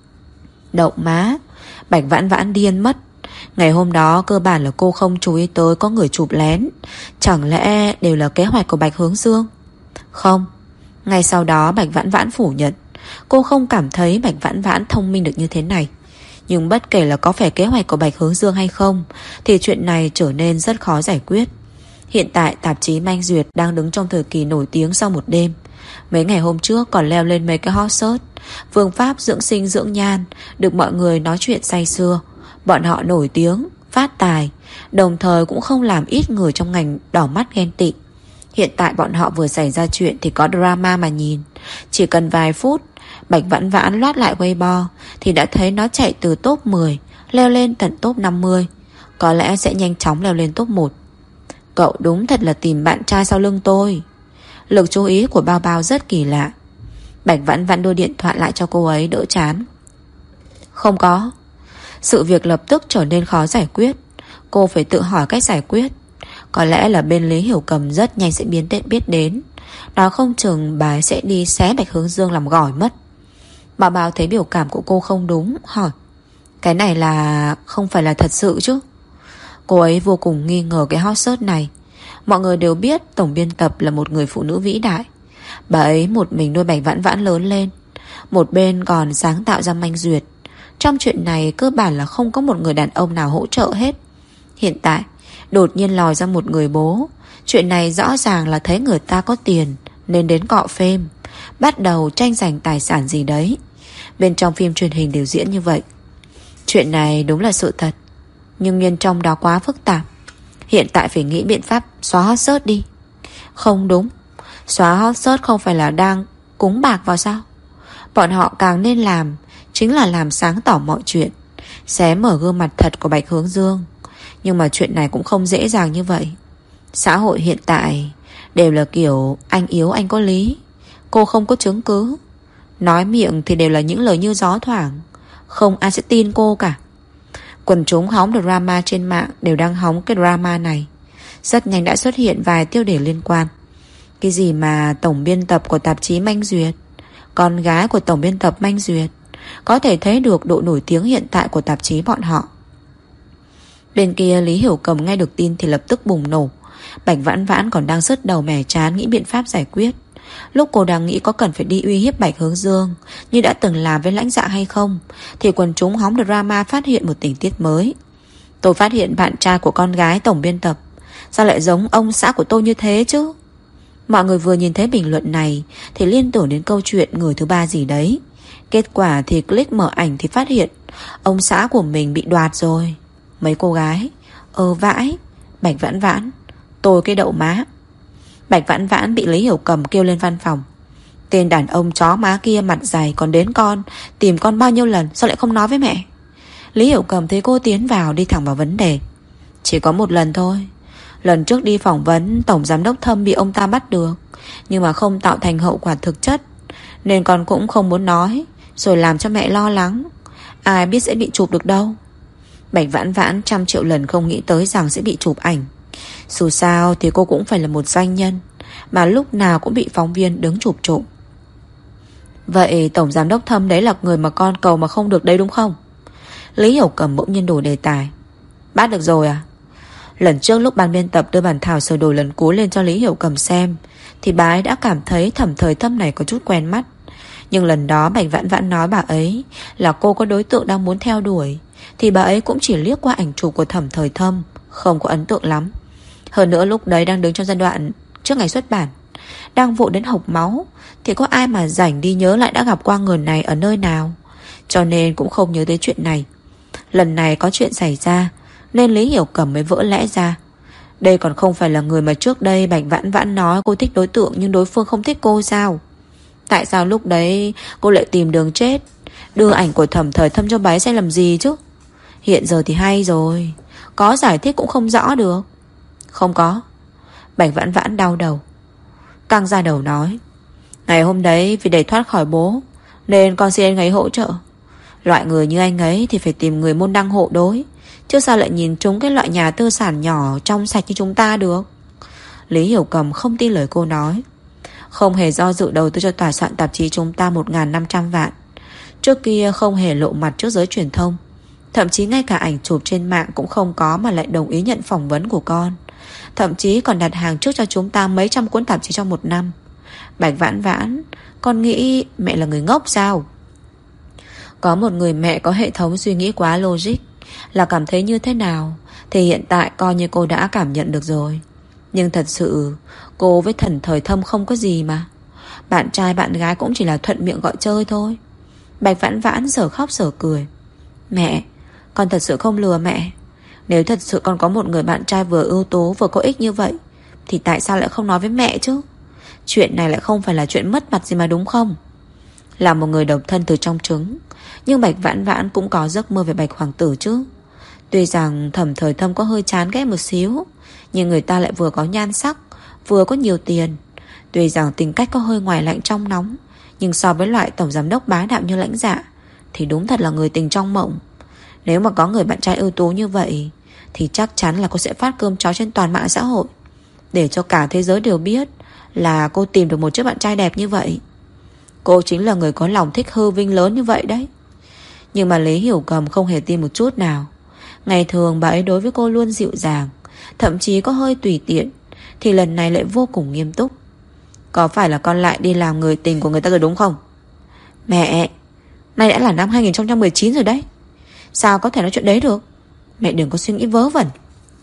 Đậu má, Bạch Vãn Vãn điên mất. Ngày hôm đó cơ bản là cô không chú ý tới có người chụp lén. Chẳng lẽ đều là kế hoạch của Bạch Hướng Dương? Không. Ngay sau đó Bạch Vãn Vãn phủ nhận, cô không cảm thấy Bạch Vãn Vãn thông minh được như thế này. Nhưng bất kể là có phải kế hoạch của Bạch Hướng Dương hay không thì chuyện này trở nên rất khó giải quyết. Hiện tại tạp chí Manh Duyệt đang đứng trong thời kỳ nổi tiếng sau một đêm. Mấy ngày hôm trước còn leo lên mấy cái hot search. Phương pháp dưỡng sinh dưỡng nhan được mọi người nói chuyện say sưa. Bọn họ nổi tiếng, phát tài, đồng thời cũng không làm ít người trong ngành đỏ mắt ghen tị. Hiện tại bọn họ vừa xảy ra chuyện thì có drama mà nhìn. Chỉ cần vài phút, Bạch Vãn Vãn loát lại Weibo thì đã thấy nó chạy từ top mười leo lên tận top năm mươi. Có lẽ sẽ nhanh chóng leo lên top một. Cậu đúng thật là tìm bạn trai sau lưng tôi. Lực chú ý của Bao Bao rất kỳ lạ. Bạch Vãn Vãn đưa điện thoại lại cho cô ấy đỡ chán. Không có. Sự việc lập tức trở nên khó giải quyết. Cô phải tự hỏi cách giải quyết. Có lẽ là bên Lý Hiểu Cầm rất nhanh sẽ biến tết biết đến. Đó không chừng bà ấy sẽ đi xé Bạch Hướng Dương làm gỏi mất. Bà Bao thấy biểu cảm của cô không đúng, hỏi: cái này là không phải là thật sự chứ? Cô ấy vô cùng nghi ngờ cái hot search này. Mọi người đều biết tổng biên tập là một người phụ nữ vĩ đại. Bà ấy một mình nuôi Bạch Vãn Vãn lớn lên, một bên còn sáng tạo ra Manh Duyệt. Trong chuyện này cơ bản là không có một người đàn ông nào hỗ trợ hết. Hiện tại đột nhiên lòi ra một người bố. Chuyện này rõ ràng là thấy người ta có tiền nên đến cọ phêm, bắt đầu tranh giành tài sản gì đấy. Bên trong phim truyền hình đều diễn như vậy. Chuyện này đúng là sự thật, nhưng nguyên trong đó quá phức tạp. Hiện tại phải nghĩ biện pháp xóa hot search đi. Không đúng, xóa hot search không phải là đang cúng bạc vào sao? Bọn họ càng nên làm chính là làm sáng tỏ mọi chuyện, xé mở gương mặt thật của Bạch Hướng Dương. Nhưng mà chuyện này cũng không dễ dàng như vậy. Xã hội hiện tại đều là kiểu anh yếu anh có lý, cô không có chứng cứ. Nói miệng thì đều là những lời như gió thoảng, không ai sẽ tin cô cả. Quần chúng hóng drama trên mạng đều đang hóng cái drama này. Rất nhanh đã xuất hiện vài tiêu đề liên quan. Cái gì mà tổng biên tập của tạp chí Manh Duyệt, con gái của tổng biên tập Manh Duyệt. Có thể thấy được độ nổi tiếng hiện tại của tạp chí bọn họ. Bên kia Lý Hiểu Cầm nghe được tin thì lập tức bùng nổ. Bạch Vãn Vãn còn đang sứt đầu mẻ trán nghĩ biện pháp giải quyết. Lúc cô đang nghĩ có cần phải đi uy hiếp Bạch Hướng Dương như đã từng làm với Lãnh Dạ hay không, thì quần chúng hóng drama phát hiện một tình tiết mới. Tôi phát hiện bạn trai của con gái tổng biên tập sao lại giống ông xã của tôi như thế chứ? Mọi người vừa nhìn thấy bình luận này thì liên tưởng đến câu chuyện người thứ ba gì đấy. Kết quả thì click mở ảnh thì phát hiện ông xã của mình bị đoạt rồi. Mấy cô gái ơ vãi, Bạch Vãn Vãn, tôi cái đậu má. Bạch Vãn Vãn bị Lý Hiểu Cầm kêu lên văn phòng. Tên đàn ông chó má kia mặt dày còn đến con, tìm con bao nhiêu lần sao lại không nói với mẹ? Lý Hiểu Cầm thấy cô tiến vào đi thẳng vào vấn đề. Chỉ có một lần thôi. Lần trước đi phỏng vấn tổng giám đốc Thâm bị ông ta bắt được, nhưng mà không tạo thành hậu quả thực chất, nên con cũng không muốn nói, rồi làm cho mẹ lo lắng. Ai biết sẽ bị chụp được đâu. Bạch Vãn Vãn trăm triệu lần không nghĩ tới rằng sẽ bị chụp ảnh. Dù sao thì cô cũng phải là một doanh nhân, mà lúc nào cũng bị phóng viên đứng chụp trộm. Vậy tổng giám đốc Thâm đấy là người mà con cầu mà không được đấy đúng không? Lý Hiểu Cầm bỗng nhiên đổi đề tài. Bắt được rồi à? Lần trước lúc ban biên tập đưa bản thảo sửa đổi lần cuối lên cho Lý Hiểu Cầm xem, thì bà ấy đã cảm thấy Thẩm Thời Thâm này có chút quen mắt. Nhưng lần đó Bạch Vãn Vãn nói bà ấy là cô có đối tượng đang muốn theo đuổi, thì bà ấy cũng chỉ liếc qua ảnh chụp của Thẩm Thời Thâm, không có ấn tượng lắm. Hơn nữa lúc đấy đang đứng trong giai đoạn trước ngày xuất bản, đang vội đến hộc máu, thì có ai mà rảnh đi nhớ lại đã gặp qua người này ở nơi nào. Cho nên cũng không nhớ tới chuyện này. Lần này có chuyện xảy ra nên Lý Hiểu Cầm mới vỡ lẽ ra. Đây còn không phải là người mà trước đây Bạch Vãn Vãn nói cô thích đối tượng nhưng đối phương không thích cô sao? Tại sao lúc đấy cô lại tìm đường chết, đưa ảnh của Thẩm Thời Thâm cho bà ấy xem làm gì chứ? Hiện giờ thì hay rồi, có giải thích cũng không rõ được. Không có. Bạch Vãn Vãn đau đầu, căng ra đầu nói. Ngày hôm đấy vì để thoát khỏi bố nên con xin anh ấy hỗ trợ. Loại người như anh ấy thì phải tìm người môn đăng hộ đối, chứ sao lại nhìn trúng cái loại nhà tư sản nhỏ trong sạch như chúng ta được. Lý Hiểu Cầm không tin lời cô nói. Không hề do dự đầu tư cho tòa soạn tạp chí chúng ta một nghìn năm trăm vạn. Trước kia không hề lộ mặt trước giới truyền thông, thậm chí ngay cả ảnh chụp trên mạng cũng không có, mà lại đồng ý nhận phỏng vấn của con. Thậm chí còn đặt hàng trước cho chúng ta mấy trăm cuốn tạp chí trong một năm. Bạch Vãn Vãn, con nghĩ mẹ là người ngốc sao? Có một người mẹ có hệ thống suy nghĩ quá logic, là cảm thấy như thế nào thì hiện tại coi như cô đã cảm nhận được rồi. Nhưng thật sự cô với Thần Thời Thâm không có gì mà. Bạn trai bạn gái cũng chỉ là thuận miệng gọi chơi thôi. Bạch Vãn Vãn giờ khóc giờ cười. Mẹ, con thật sự không lừa mẹ. Nếu thật sự con có một người bạn trai vừa ưu tú vừa có ích như vậy, thì tại sao lại không nói với mẹ chứ? Chuyện này lại không phải là chuyện mất mặt gì mà đúng không? Là một người độc thân từ trong trứng, nhưng Bạch Vãn Vãn cũng có giấc mơ về Bạch Hoàng tử chứ. Tuy rằng Thẩm Thời Thâm có hơi chán ghét một xíu, nhưng người ta lại vừa có nhan sắc, vừa có nhiều tiền. Tuy rằng tính cách có hơi ngoài lạnh trong nóng, nhưng so với loại tổng giám đốc bá đạo như Lãnh Dạ thì đúng thật là người tình trong mộng. Nếu mà có người bạn trai ưu tú như vậy thì chắc chắn là cô sẽ phát cơm chó trên toàn mạng xã hội, để cho cả thế giới đều biết là cô tìm được một chiếc bạn trai đẹp như vậy. Cô chính là người có lòng thích hư vinh lớn như vậy đấy. Nhưng mà Lý Hiểu Cầm không hề tin một chút nào. Ngày thường bà ấy đối với cô luôn dịu dàng, thậm chí có hơi tùy tiện, thì lần này lại vô cùng nghiêm túc. Có phải là con lại đi làm người tình của người ta rồi đúng không? Mẹ, nay đã là năm hai không một chín rồi đấy, sao có thể nói chuyện đấy được? Mẹ đừng có suy nghĩ vớ vẩn.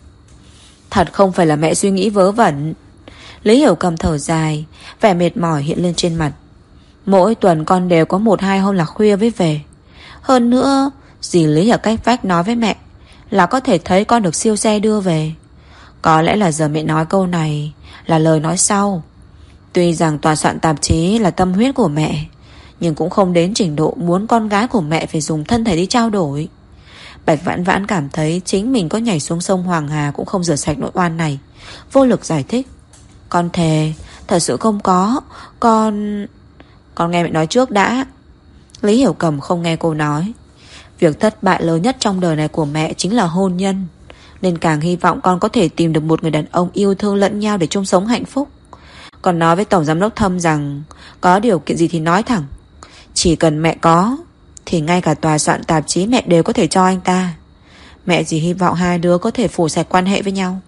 Thật không phải là mẹ suy nghĩ vớ vẩn. Lý Hiểu Cầm thở dài, vẻ mệt mỏi hiện lên trên mặt. Mỗi tuần con đều có một hai hôm là khuya mới về. Hơn nữa, dì Lý ở cách vách nói với mẹ là có thể thấy con được siêu xe đưa về. Có lẽ là giờ mẹ nói câu này là lời nói sau. Tuy rằng tòa soạn tạp chí là tâm huyết của mẹ, nhưng cũng không đến trình độ muốn con gái của mẹ phải dùng thân thể đi trao đổi. Bạch Vãn Vãn cảm thấy chính mình có nhảy xuống sông Hoàng Hà cũng không rửa sạch nỗi oan này, vô lực giải thích. Con thề, thật sự không có. Con... Con nghe mẹ nói trước đã. Lý Hiểu Cầm không nghe cô nói. Việc thất bại lớn nhất trong đời này của mẹ chính là hôn nhân, nên càng hy vọng con có thể tìm được một người đàn ông yêu thương lẫn nhau để chung sống hạnh phúc. Còn nói với Tổng Giám đốc Thâm rằng có điều kiện gì thì nói thẳng. Chỉ cần mẹ có thì ngay cả tòa soạn tạp chí mẹ đều có thể cho anh ta. Mẹ chỉ hy vọng hai đứa có thể phủ sạch quan hệ với nhau.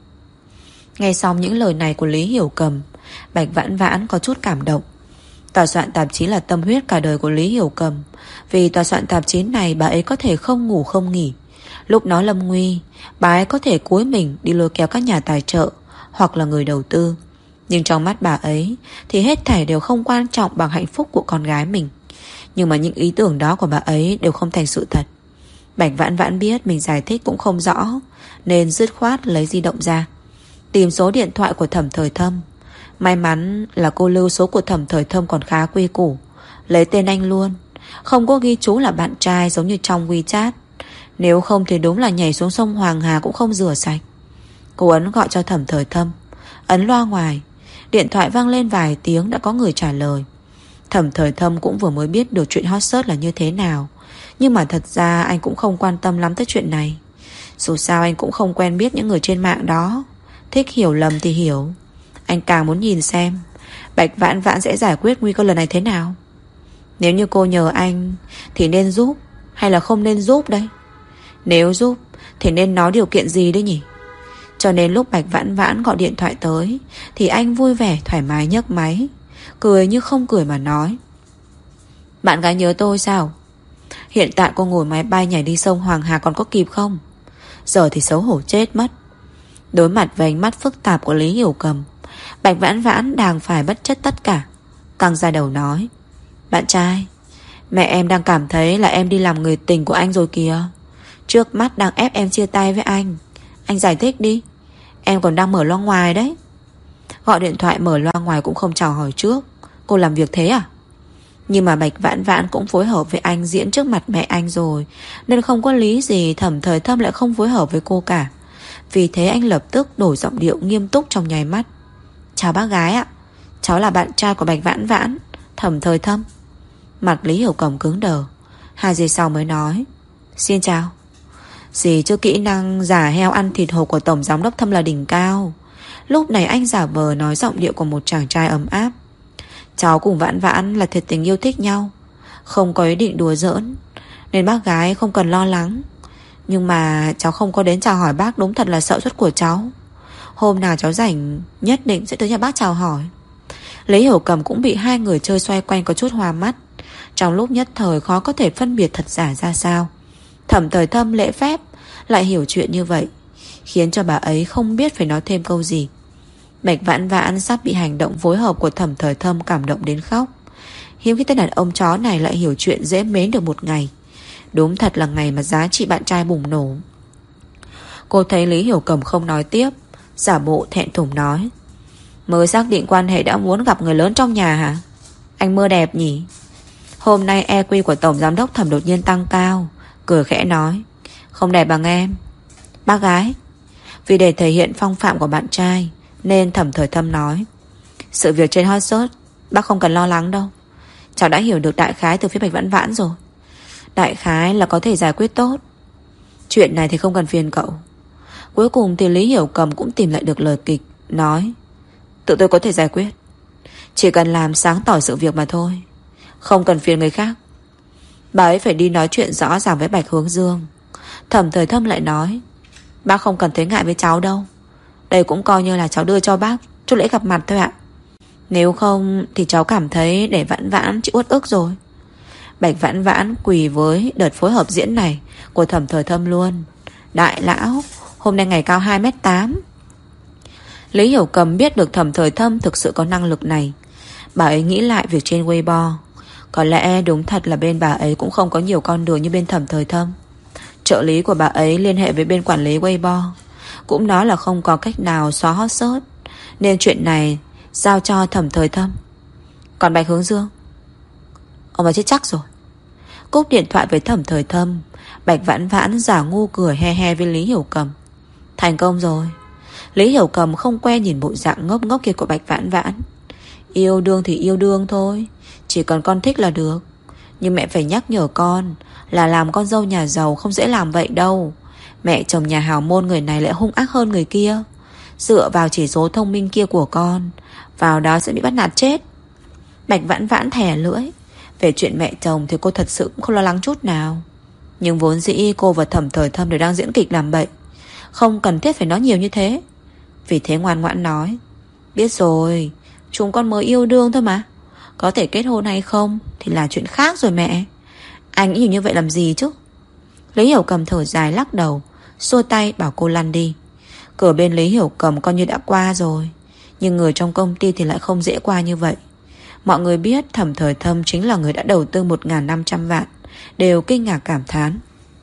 Nghe xong những lời này của Lý Hiểu Cầm, Bạch Vãn Vãn có chút cảm động. Tòa soạn tạp chí là tâm huyết cả đời của Lý Hiểu Cầm. Vì tòa soạn tạp chí này bà ấy có thể không ngủ không nghỉ. Lúc nó lâm nguy, bà ấy có thể cúi mình đi lôi kéo các nhà tài trợ hoặc là người đầu tư. Nhưng trong mắt bà ấy thì hết thảy đều không quan trọng bằng hạnh phúc của con gái mình. Nhưng mà những ý tưởng đó của bà ấy đều không thành sự thật. Bạch Vãn Vãn biết mình giải thích cũng không rõ, nên dứt khoát lấy di động ra, tìm số điện thoại của Thẩm Thời Thâm. May mắn là cô lưu số của Thẩm Thời Thâm còn khá quy củ, lấy tên anh luôn, không có ghi chú là bạn trai giống như trong WeChat. Nếu không thì đúng là nhảy xuống sông Hoàng Hà cũng không rửa sạch. Cô ấn gọi cho Thẩm Thời Thâm, ấn loa ngoài. Điện thoại vang lên vài tiếng đã có người trả lời. Thẩm Thời Thâm cũng vừa mới biết được chuyện hot search là như thế nào, nhưng mà thật ra anh cũng không quan tâm lắm tới chuyện này. Dù sao anh cũng không quen biết những người trên mạng đó, thích hiểu lầm thì hiểu. Anh càng muốn nhìn xem Bạch Vãn Vãn sẽ giải quyết nguy cơ lần này thế nào. Nếu như cô nhờ anh thì nên giúp hay là không nên giúp đây? Nếu giúp thì nên nói điều kiện gì đấy nhỉ? Cho nên lúc Bạch Vãn Vãn gọi điện thoại tới thì anh vui vẻ thoải mái nhấc máy, cười như không cười mà nói. Bạn gái nhớ tôi sao? Hiện tại cô ngồi máy bay nhảy đi sông Hoàng Hà còn có kịp không? Giờ thì xấu hổ chết mất. Đối mặt với ánh mắt phức tạp của Lý Hiểu Cầm, Bạch Vãn Vãn đành phải bất chấp tất cả, căng ra đầu nói. Bạn trai, mẹ em đang cảm thấy là em đi làm người tình của anh rồi kìa. Trước mắt đang ép em chia tay với anh. Anh giải thích đi. Em còn đang mở loa ngoài đấy. Gọi điện thoại mở loa ngoài cũng không chào hỏi trước. Cô làm việc thế à? Nhưng mà Bạch Vãn Vãn cũng phối hợp với anh diễn trước mặt mẹ anh rồi, nên không có lý gì Thẩm Thời Thâm lại không phối hợp với cô cả. Vì thế anh lập tức đổi giọng điệu nghiêm túc trong nháy mắt. Chào bác gái ạ, cháu là bạn trai của Bạch Vãn Vãn, Thẩm Thời Thâm. Mặt Lý Hiểu Cầm cứng đờ. Hai giây sau mới nói. Xin chào. Gì chứ kỹ năng giả heo ăn thịt hộp của Tổng Giám đốc Thâm là đỉnh cao. Lúc này anh giả vờ nói giọng điệu của một chàng trai ấm áp. Cháu cùng Vãn Vãn là thiệt tình yêu thích nhau, không có ý định đùa giỡn, nên bác gái không cần lo lắng. Nhưng mà cháu không có đến chào hỏi bác đúng thật là sợ suất của cháu. Hôm nào cháu rảnh nhất định sẽ tới nhà bác chào hỏi. Lý Hiểu Cầm cũng bị hai người chơi xoay quanh có chút hoa mắt. Trong lúc nhất thời khó có thể phân biệt thật giả ra sao. Thẩm Thời Thâm lễ phép lại hiểu chuyện như vậy, khiến cho bà ấy không biết phải nói thêm câu gì. Bạch Vãn Vãn sắp bị hành động phối hợp của Thẩm Thời Thâm cảm động đến khóc. Hiếm khi tên đàn ông chó này lại hiểu chuyện dễ mến được một ngày. Đúng thật là ngày mà giá trị bạn trai bùng nổ. Cô thấy Lý Hiểu Cầm không nói tiếp, giả bộ thẹn thùng nói. Mới xác định quan hệ đã muốn gặp người lớn trong nhà hả? Anh mơ đẹp nhỉ? Hôm nay e quy của Tổng Giám đốc Thẩm đột nhiên tăng cao, cười khẽ nói. Không đẹp bằng em. Bác gái. Vì để thể hiện phong phạm của bạn trai nên Thẩm Thời Thâm nói. Sự việc trên hot search bác không cần lo lắng đâu. Cháu đã hiểu được đại khái từ phía Bạch Vãn Vãn rồi. Đại khái là có thể giải quyết tốt. Chuyện này thì không cần phiền cậu. Cuối cùng thì Lý Hiểu Cầm cũng tìm lại được lời kịch, nói. Tự tôi có thể giải quyết, chỉ cần làm sáng tỏ sự việc mà thôi, không cần phiền người khác. Bà ấy phải đi nói chuyện rõ ràng với Bạch Hướng Dương. Thẩm Thời Thâm lại nói: Bác không cần thấy ngại với cháu đâu. Đây cũng coi như là cháu đưa cho bác chút lễ gặp mặt thôi ạ. Nếu không thì cháu cảm thấy để Vãn Vãn chịu uất ức rồi. Bạch Vãn Vãn quỳ với đợt phối hợp diễn này của Thẩm Thời Thâm luôn. Đại lão, hôm nay ngày cao hai mét tám. Lý Hiểu Cầm biết được Thẩm Thời Thâm thực sự có năng lực này. Bà ấy nghĩ lại việc trên Weibo. Có lẽ đúng thật là bên bà ấy cũng không có nhiều con đường như bên Thẩm Thời Thâm. Trợ lý của bà ấy liên hệ với bên quản lý Weibo, cũng nói là không có cách nào xóa hot search, nên chuyện này giao cho Thẩm Thời Thâm. Còn Bạch Hướng Dương, ông ấy chết chắc rồi. Cúp điện thoại với Thẩm Thời Thâm, Bạch Vãn Vãn giả ngu cười he he với Lý Hiểu Cầm. Thành công rồi. Lý Hiểu Cầm không quen nhìn bộ dạng ngốc ngốc kia của Bạch Vãn Vãn. Yêu đương thì yêu đương thôi, chỉ cần con thích là được. Nhưng mẹ phải nhắc nhở con là làm con dâu nhà giàu không dễ làm vậy đâu. Mẹ chồng nhà hào môn người này lại hung ác hơn người kia. Dựa vào chỉ số thông minh kia của con, vào đó sẽ bị bắt nạt chết. Bạch Vãn Vãn thè lưỡi. Về chuyện mẹ chồng thì cô thật sự cũng không lo lắng chút nào. Nhưng vốn dĩ cô và Thẩm Thời Thâm đều đang diễn kịch làm bậy, không cần thiết phải nói nhiều như thế. Vì thế ngoan ngoãn nói: Biết rồi, chúng con mới yêu đương thôi mà. Có thể kết hôn hay không thì là chuyện khác rồi mẹ. Anh nghĩ nhiều như vậy làm gì chứ? Lý Hiểu Cầm thở dài lắc đầu, xua tay bảo cô lăn đi. Cửa bên Lý Hiểu Cầm coi như đã qua rồi, nhưng người trong công ty thì lại không dễ qua như vậy. Mọi người biết Thẩm Thời Thâm chính là người đã đầu tư một nghìn năm trăm vạn, đều kinh ngạc cảm thán.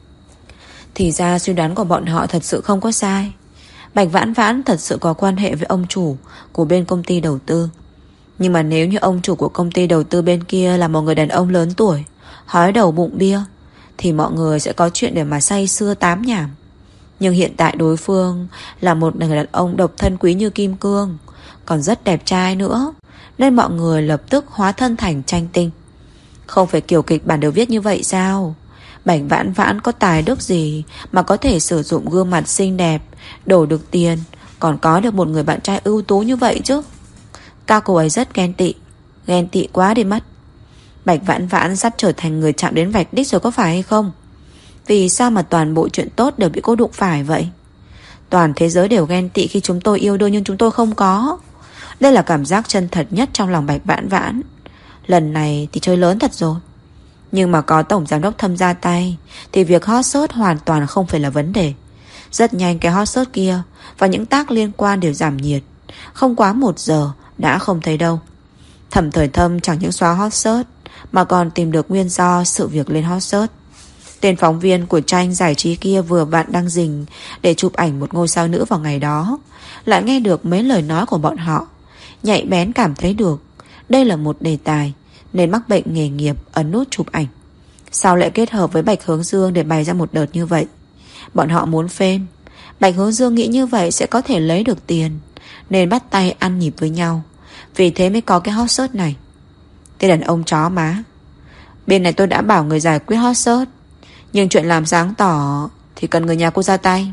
Thì ra suy đoán của bọn họ thật sự không có sai. Bạch Vãn Vãn thật sự có quan hệ với ông chủ của bên công ty đầu tư. Nhưng mà nếu như ông chủ của công ty đầu tư bên kia là một người đàn ông lớn tuổi, hói đầu bụng bia, thì mọi người sẽ có chuyện để mà say sưa tám nhảm. Nhưng hiện tại đối phương là một người đàn ông độc thân quý như kim cương, còn rất đẹp trai nữa, nên mọi người lập tức hóa thân thành tranh tinh. Không phải kiểu kịch bản đều viết như vậy sao? Bạch Vãn Vãn có tài đức gì mà có thể sử dụng gương mặt xinh đẹp, đổ được tiền, còn có được một người bạn trai ưu tú như vậy chứ? Các cô ấy rất ghen tị, ghen tị quá đi mất. Bạch Vãn Vãn sắp trở thành người chạm đến vạch đích rồi có phải hay không? Vì sao mà toàn bộ chuyện tốt đều bị cô đụng phải vậy? Toàn thế giới đều ghen tị khi chúng tôi yêu đương nhưng chúng tôi không có. Đây là cảm giác chân thật nhất trong lòng Bạch Vãn Vãn. Lần này thì chơi lớn thật rồi. Nhưng mà có tổng giám đốc Thâm ra tay thì việc hot search hoàn toàn không phải là vấn đề. Rất nhanh cái hot search kia và những tác liên quan đều giảm nhiệt. Không quá một giờ đã không thấy đâu. Thẩm Thời Thâm chẳng những xóa hot search mà còn tìm được nguyên do sự việc lên hot search. Tên phóng viên của tranh giải trí kia vừa vặn đăng dình để chụp ảnh một ngôi sao nữ vào ngày đó, lại nghe được mấy lời nói của bọn họ, nhạy bén cảm thấy được đây là một đề tài, nên mắc bệnh nghề nghiệp ấn nút chụp ảnh. Sao lại kết hợp với Bạch Hướng Dương để bày ra một đợt như vậy? Bọn họ muốn fame. Bạch Hướng Dương nghĩ như vậy sẽ có thể lấy được tiền, nên bắt tay ăn nhịp với nhau. Vì thế mới có cái hot search này. Tên đàn ông chó má. Bên này tôi đã bảo người giải quyết hot search, nhưng chuyện làm sáng tỏ thì cần người nhà cô ra tay.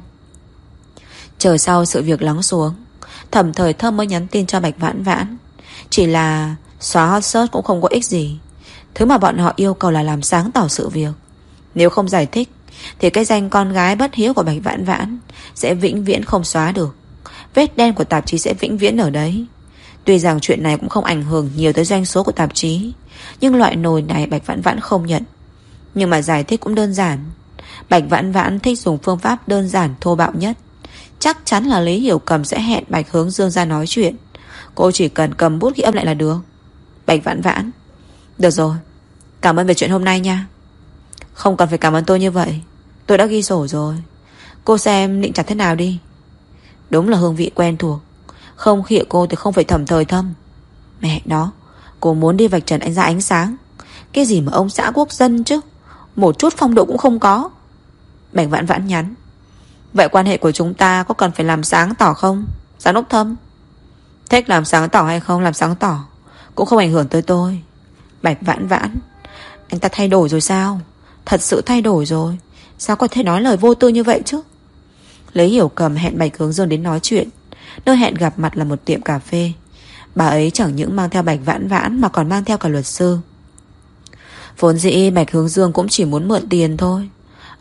Chờ sau sự việc lắng xuống, Thẩm Thời Thâm mới nhắn tin cho Bạch Vãn Vãn. Chỉ là xóa hot search cũng không có ích gì. Thứ mà bọn họ yêu cầu là làm sáng tỏ sự việc. Nếu không giải thích thì cái danh con gái bất hiếu của Bạch Vãn Vãn sẽ vĩnh viễn không xóa được. Vết đen của tạp chí sẽ vĩnh viễn ở đấy. Tuy rằng chuyện này cũng không ảnh hưởng nhiều tới doanh số của tạp chí, nhưng loại nồi này Bạch Vãn Vãn không nhận. Nhưng mà giải thích cũng đơn giản. Bạch Vãn Vãn thích dùng phương pháp đơn giản thô bạo nhất. Chắc chắn là Lý Hiểu Cầm sẽ hẹn Bạch Hướng Dương ra nói chuyện. Cô chỉ cần cầm bút ghi âm lại là được. Bạch Vãn Vãn: Được rồi, cảm ơn về chuyện hôm nay nha. Không cần phải cảm ơn tôi như vậy, tôi đã ghi sổ rồi. Cô xem định chặt thế nào đi. Đúng là hương vị quen thuộc. Không khịa cô thì không phải Thẩm Thời Thâm. Mẹ nó, cô muốn đi vạch trần anh ra ánh sáng. Cái gì mà ông xã quốc dân chứ, một chút phong độ cũng không có. Bạch Vãn Vãn nhắn: Vậy quan hệ của chúng ta có cần phải làm sáng tỏ không, giám đốc Thâm? Thích làm sáng tỏ hay không làm sáng tỏ cũng không ảnh hưởng tới tôi. Bạch Vãn Vãn: Anh ta thay đổi rồi sao? Thật sự thay đổi rồi. Sao có thể nói lời vô tư như vậy chứ? Lý Hiểu Cầm hẹn Bạch Hướng Dương đến nói chuyện. Nơi hẹn gặp mặt là một tiệm cà phê. Bà ấy chẳng những mang theo Bạch Vãn Vãn mà còn mang theo cả luật sư. Vốn dĩ Bạch Hướng Dương cũng chỉ muốn mượn tiền thôi.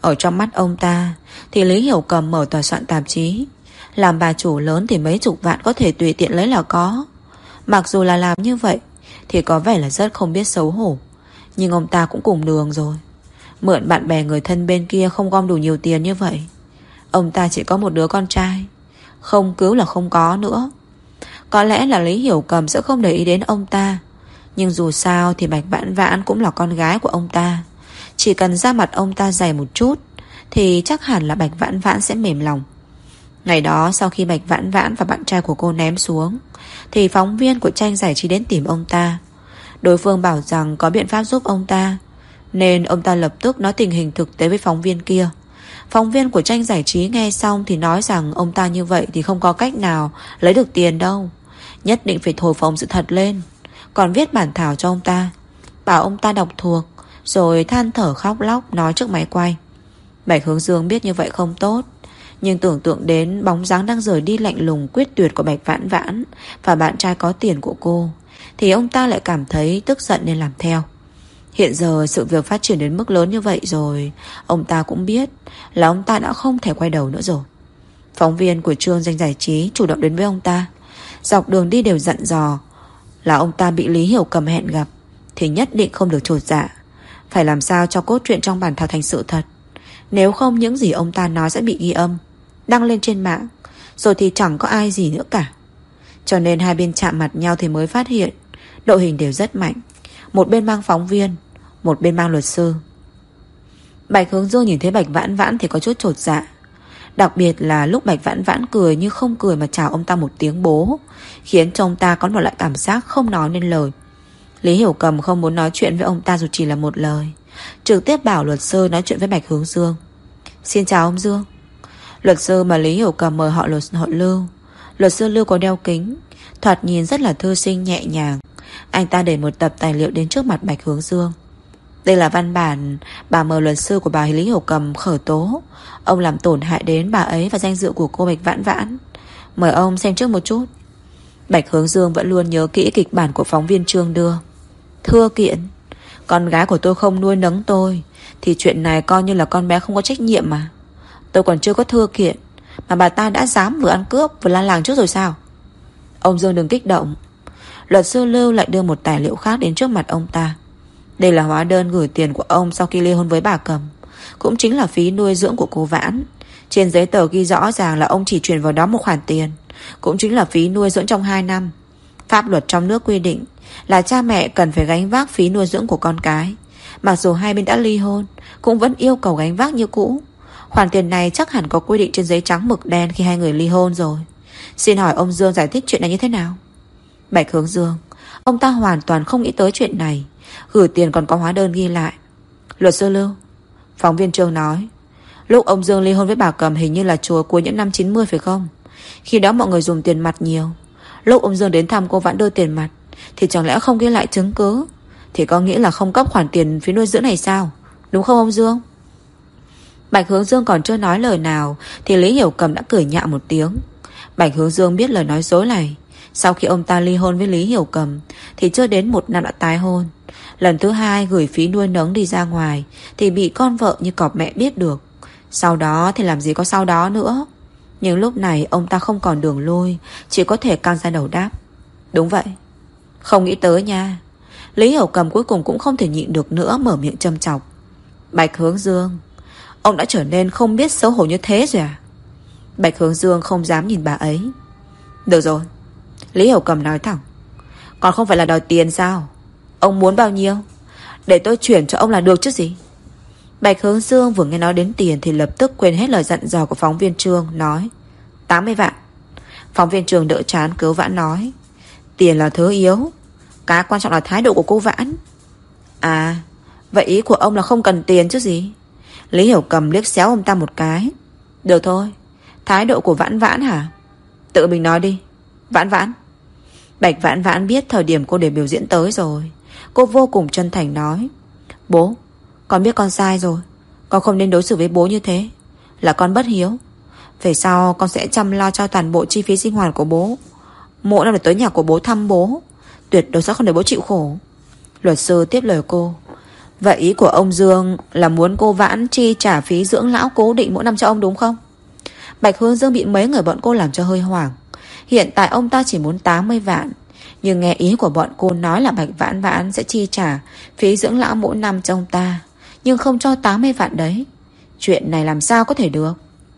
Ở trong mắt ông ta thì Lý Hiểu Cầm mở tòa soạn tạp chí, làm bà chủ lớn thì mấy chục vạn có thể tùy tiện lấy là có. Mặc dù là làm như vậy thì có vẻ là rất không biết xấu hổ, nhưng ông ta cũng cùng đường rồi. Mượn bạn bè người thân bên kia không gom đủ nhiều tiền như vậy. Ông ta chỉ có một đứa con trai, không cứu là không có nữa. Có lẽ là Lý Hiểu Cầm sẽ không để ý đến ông ta, nhưng dù sao thì Bạch Vãn Vãn cũng là con gái của ông ta. Chỉ cần da mặt ông ta dày một chút thì chắc hẳn là Bạch Vãn Vãn sẽ mềm lòng. Ngày đó sau khi Bạch Vãn Vãn và bạn trai của cô ném xuống thì phóng viên của Tranh Giải Trí đến tìm ông ta. Đối phương bảo rằng có biện pháp giúp ông ta, nên ông ta lập tức nói tình hình thực tế với phóng viên kia. Phóng viên của Tranh Giải Trí nghe xong thì nói rằng ông ta như vậy thì không có cách nào lấy được tiền đâu, nhất định phải thổi phồng sự thật lên. Còn viết bản thảo cho ông ta, bảo ông ta đọc thuộc, rồi than thở khóc lóc nói trước máy quay. Bạch Hướng Dương biết như vậy không tốt, nhưng tưởng tượng đến bóng dáng đang rời đi lạnh lùng quyết tuyệt của Bạch Vãn Vãn và bạn trai có tiền của cô, thì ông ta lại cảm thấy tức giận nên làm theo. Hiện giờ sự việc phát triển đến mức lớn như vậy rồi, ông ta cũng biết là ông ta đã không thể quay đầu nữa rồi. Phóng viên của chương Danh Giải Trí chủ động đến với ông ta, dọc đường đi đều dặn dò là ông ta bị Lý Hiểu Cầm hẹn gặp thì nhất định không được chột dạ, phải làm sao cho cốt truyện trong bản thảo thành sự thật. Nếu không những gì ông ta nói sẽ bị ghi âm, đăng lên trên mạng, rồi thì chẳng có ai gì nữa cả. Cho nên hai bên chạm mặt nhau thì mới phát hiện đội hình đều rất mạnh. Một bên mang phóng viên, một bên mang luật sư. Bạch Hướng Dương nhìn thấy Bạch Vãn Vãn thì có chút chột dạ. Đặc biệt là lúc Bạch Vãn Vãn cười như không cười mà chào ông ta một tiếng bố, khiến cho ông ta có một loại cảm giác không nói nên lời. Lý Hiểu Cầm không muốn nói chuyện với ông ta dù chỉ là một lời, trực tiếp bảo luật sư nói chuyện với Bạch Hướng Dương. Xin chào ông Dương. Luật sư mà Lý Hiểu Cầm mời họ luật họ Lưu. Luật sư Lưu có đeo kính, thoạt nhìn rất là thư sinh nhẹ nhàng. Anh ta để một tập tài liệu đến trước mặt Bạch Hướng Dương. Đây là văn bản bà mời luật sư của bà Lý Hiểu Cầm khởi tố ông làm tổn hại đến bà ấy và danh dự của cô Bạch Vãn Vãn. Mời ông xem trước một chút. Bạch Hướng Dương vẫn luôn nhớ kỹ kịch bản của phóng viên Trương đưa. Thưa kiện, con gái của tôi không nuôi nấng tôi thì chuyện này coi như là con bé không có trách nhiệm mà. Tôi còn chưa có thưa kiện mà bà ta đã dám vừa ăn cướp vừa la làng trước rồi sao? Ông Dương đừng kích động. Luật sư Lưu lại đưa một tài liệu khác đến trước mặt ông ta. Đây là hóa đơn gửi tiền của ông sau khi ly hôn với bà Cầm, cũng chính là phí nuôi dưỡng của cô Vãn. Trên giấy tờ ghi rõ ràng là ông chỉ chuyển vào đó một khoản tiền, cũng chính là phí nuôi dưỡng trong hai năm. Pháp luật trong nước quy định là cha mẹ cần phải gánh vác phí nuôi dưỡng của con cái. Mặc dù hai bên đã ly hôn, cũng vẫn yêu cầu gánh vác như cũ. Khoản tiền này chắc hẳn có quy định trên giấy trắng mực đen khi hai người ly hôn rồi. Xin hỏi ông Dương giải thích chuyện này như thế nào? Bạch Hướng Dương, ông ta hoàn toàn không nghĩ tới chuyện này. Gửi tiền còn có hóa đơn ghi lại. Luật sư Lưu, phóng viên Trương nói, lúc ông Dương ly hôn với bà Cầm hình như là chùa cuối những năm chín mươi phải không? Khi đó mọi người dùng tiền mặt nhiều. Lúc ông Dương đến thăm cô Vãn đưa tiền mặt thì chẳng lẽ không ghi lại chứng cứ, thì có nghĩa là không cấp khoản tiền phí nuôi dưỡng này sao? Đúng không ông Dương? Bạch Hướng Dương còn chưa nói lời nào thì Lý Hiểu Cầm đã cười nhạo một tiếng. Bạch Hướng Dương biết lời nói dối này. Sau khi ông ta ly hôn với Lý Hiểu Cầm thì chưa đến một năm đã tái hôn. Lần thứ hai gửi phí nuôi nấng đi ra ngoài thì bị con vợ như cọp mẹ biết được. Sau đó thì làm gì có sau đó nữa. Nhưng lúc này ông ta không còn đường lui, chỉ có thể căng ra đầu đáp. Đúng vậy. Không nghĩ tới nha. Lý Hiểu Cầm cuối cùng cũng không thể nhịn được nữa, mở miệng châm chọc. Bạch Hướng Dương, ông đã trở nên không biết xấu hổ như thế rồi à? Bạch Hướng Dương không dám nhìn bà ấy. Được rồi, Lý Hiểu Cầm nói thẳng. Còn không phải là đòi tiền sao? Ông muốn bao nhiêu? Để tôi chuyển cho ông là được chứ gì. Bạch Hướng Dương vừa nghe nói đến tiền thì lập tức quên hết lời dặn dò của phóng viên Trương, nói tám mươi vạn. Phóng viên Trương đỡ chán cứu Vãn nói, tiền là thứ yếu, cái quan trọng là thái độ của cô Vãn. À, vậy ý của ông là không cần tiền chứ gì? Lý Hiểu Cầm liếc xéo ông ta một cái. Được thôi, thái độ của Vãn Vãn hả? Tự mình nói đi, Vãn Vãn. Bạch Vãn Vãn biết thời điểm cô để biểu diễn tới rồi. Cô vô cùng chân thành nói, bố, con biết con sai rồi. Con không nên đối xử với bố như thế. Là con bất hiếu. Về sau con sẽ chăm lo cho toàn bộ chi phí sinh hoạt của bố. Mỗi năm phải tới nhà của bố thăm bố. Tuyệt đối sẽ không để bố chịu khổ. Luật sư tiếp lời cô. Vậy ý của ông Dương là muốn cô Vãn chi trả phí dưỡng lão cố định mỗi năm cho ông đúng không? Bạch Hướng Dương bị mấy người bọn cô làm cho hơi hoảng. Hiện tại ông ta chỉ muốn tám mươi vạn, nhưng nghe ý của bọn cô nói là Bạch Vãn Vãn sẽ chi trả phí dưỡng lão mỗi năm cho ông ta, nhưng không cho tám mươi vạn đấy. Chuyện này làm sao có thể được?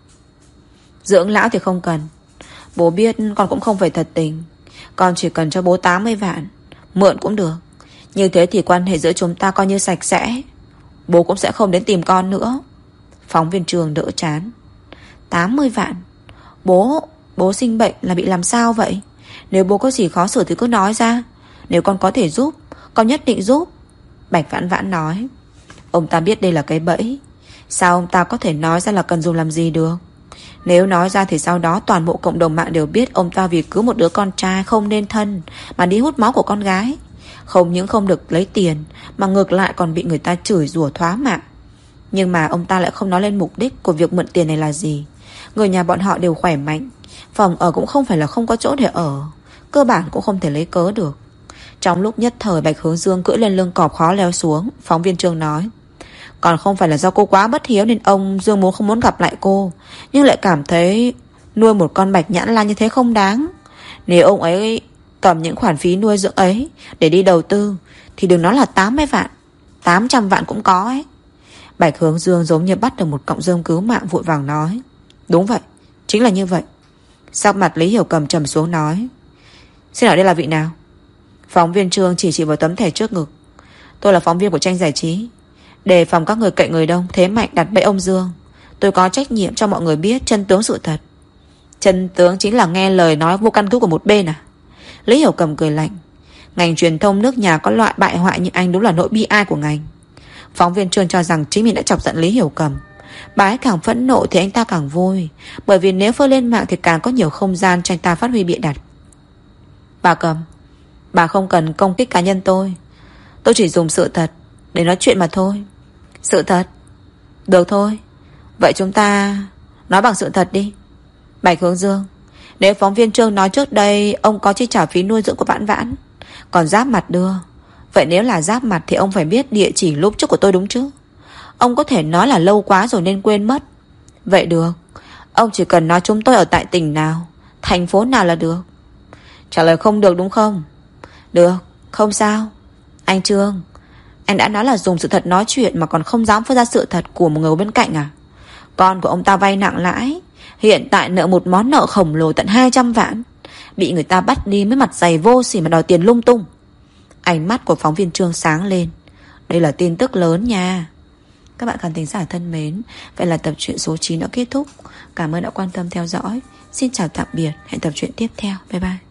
Dưỡng lão thì không cần. Bố biết con cũng không phải thật tình. Con chỉ cần cho bố tám mươi vạn, mượn cũng được. Như thế thì quan hệ giữa chúng ta coi như sạch sẽ. Bố cũng sẽ không đến tìm con nữa. Phóng viên Trường đỡ chán. Tám mươi vạn? Bố, bố sinh bệnh là bị làm sao vậy? Nếu bố có gì khó xử thì cứ nói ra. Nếu con có thể giúp, con nhất định giúp. Bạch Vãn Vãn nói. Ông ta biết đây là cái bẫy. Sao ông ta có thể nói ra là cần dùng làm gì được? Nếu nói ra thì sau đó toàn bộ cộng đồng mạng đều biết ông ta vì cứu một đứa con trai không nên thân mà đi hút máu của con gái. Không những không được lấy tiền, mà ngược lại còn bị người ta chửi rủa thoá mạ. Nhưng mà ông ta lại không nói lên mục đích của việc mượn tiền này là gì. Người nhà bọn họ đều khỏe mạnh, phòng ở cũng không phải là không có chỗ để ở, cơ bản cũng không thể lấy cớ được. Trong lúc nhất thời Bạch Hướng Dương cưỡi lên lưng cọp khó leo xuống. Phóng viên Trương nói. Còn không phải là do cô quá bất hiếu nên ông Dương muốn không muốn gặp lại cô, nhưng lại cảm thấy nuôi một con bạch nhãn lan như thế không đáng. Nếu ông ấy cầm những khoản phí nuôi dưỡng ấy để đi đầu tư thì đừng nói là tám mươi vạn, tám trăm vạn cũng có ấy. Bạch Hướng Dương giống như bắt được một cọng rơm cứu mạng, vội vàng nói. Đúng vậy, chính là như vậy. Sắc mặt Lý Hiểu Cầm trầm xuống nói. Xin hỏi đây là vị nào? Phóng viên Trương chỉ chỉ vào tấm thẻ trước ngực. Tôi là phóng viên của Tranh Giải Trí. Đề phòng các người cậy người đông thế mạnh đặt bẫy ông Dương. Tôi có trách nhiệm cho mọi người biết chân tướng sự thật. Chân tướng chính là nghe lời nói vô căn cứ của một bên à? Lý Hiểu Cầm cười lạnh. Ngành truyền thông nước nhà có loại bại hoại như anh đúng là nỗi bi ai của ngành. Phóng viên Trương cho rằng chính mình đã chọc giận Lý Hiểu Cầm. Bà ấy càng phẫn nộ thì anh ta càng vui, bởi vì nếu phơi lên mạng thì càng có nhiều không gian cho anh ta phát huy bịa đặt. Bà Cầm, bà không cần công kích cá nhân tôi. Tôi chỉ dùng sự thật để nói chuyện mà thôi. Sự thật? Được thôi. Vậy chúng ta nói bằng sự thật đi. Bạch Hướng Dương, nếu phóng viên Trương nói trước đây ông có chi trả phí nuôi dưỡng của Vãn Vãn, còn giáp mặt đưa, vậy nếu là giáp mặt thì ông phải biết địa chỉ lúc trước của tôi đúng chứ? Ông có thể nói là lâu quá rồi nên quên mất. Vậy được, ông chỉ cần nói chúng tôi ở tại tỉnh nào, thành phố nào là được. Trả lời không được đúng không? Được, không sao. Anh Trương, anh đã nói là dùng sự thật nói chuyện mà còn không dám phơi ra sự thật của một người bên cạnh à? Con của ông ta vay nặng lãi, hiện tại nợ một món nợ khổng lồ tận hai trăm vạn, bị người ta bắt đi mới mặt dày vô sỉ mà đòi tiền lung tung. Ánh mắt của phóng viên Trương sáng lên. Đây là tin tức lớn nha. Các bạn khán thính giả thân mến, vậy là tập truyện số chín đã kết thúc. Cảm ơn đã quan tâm theo dõi. Xin chào tạm biệt, hẹn tập truyện tiếp theo. Bye bye.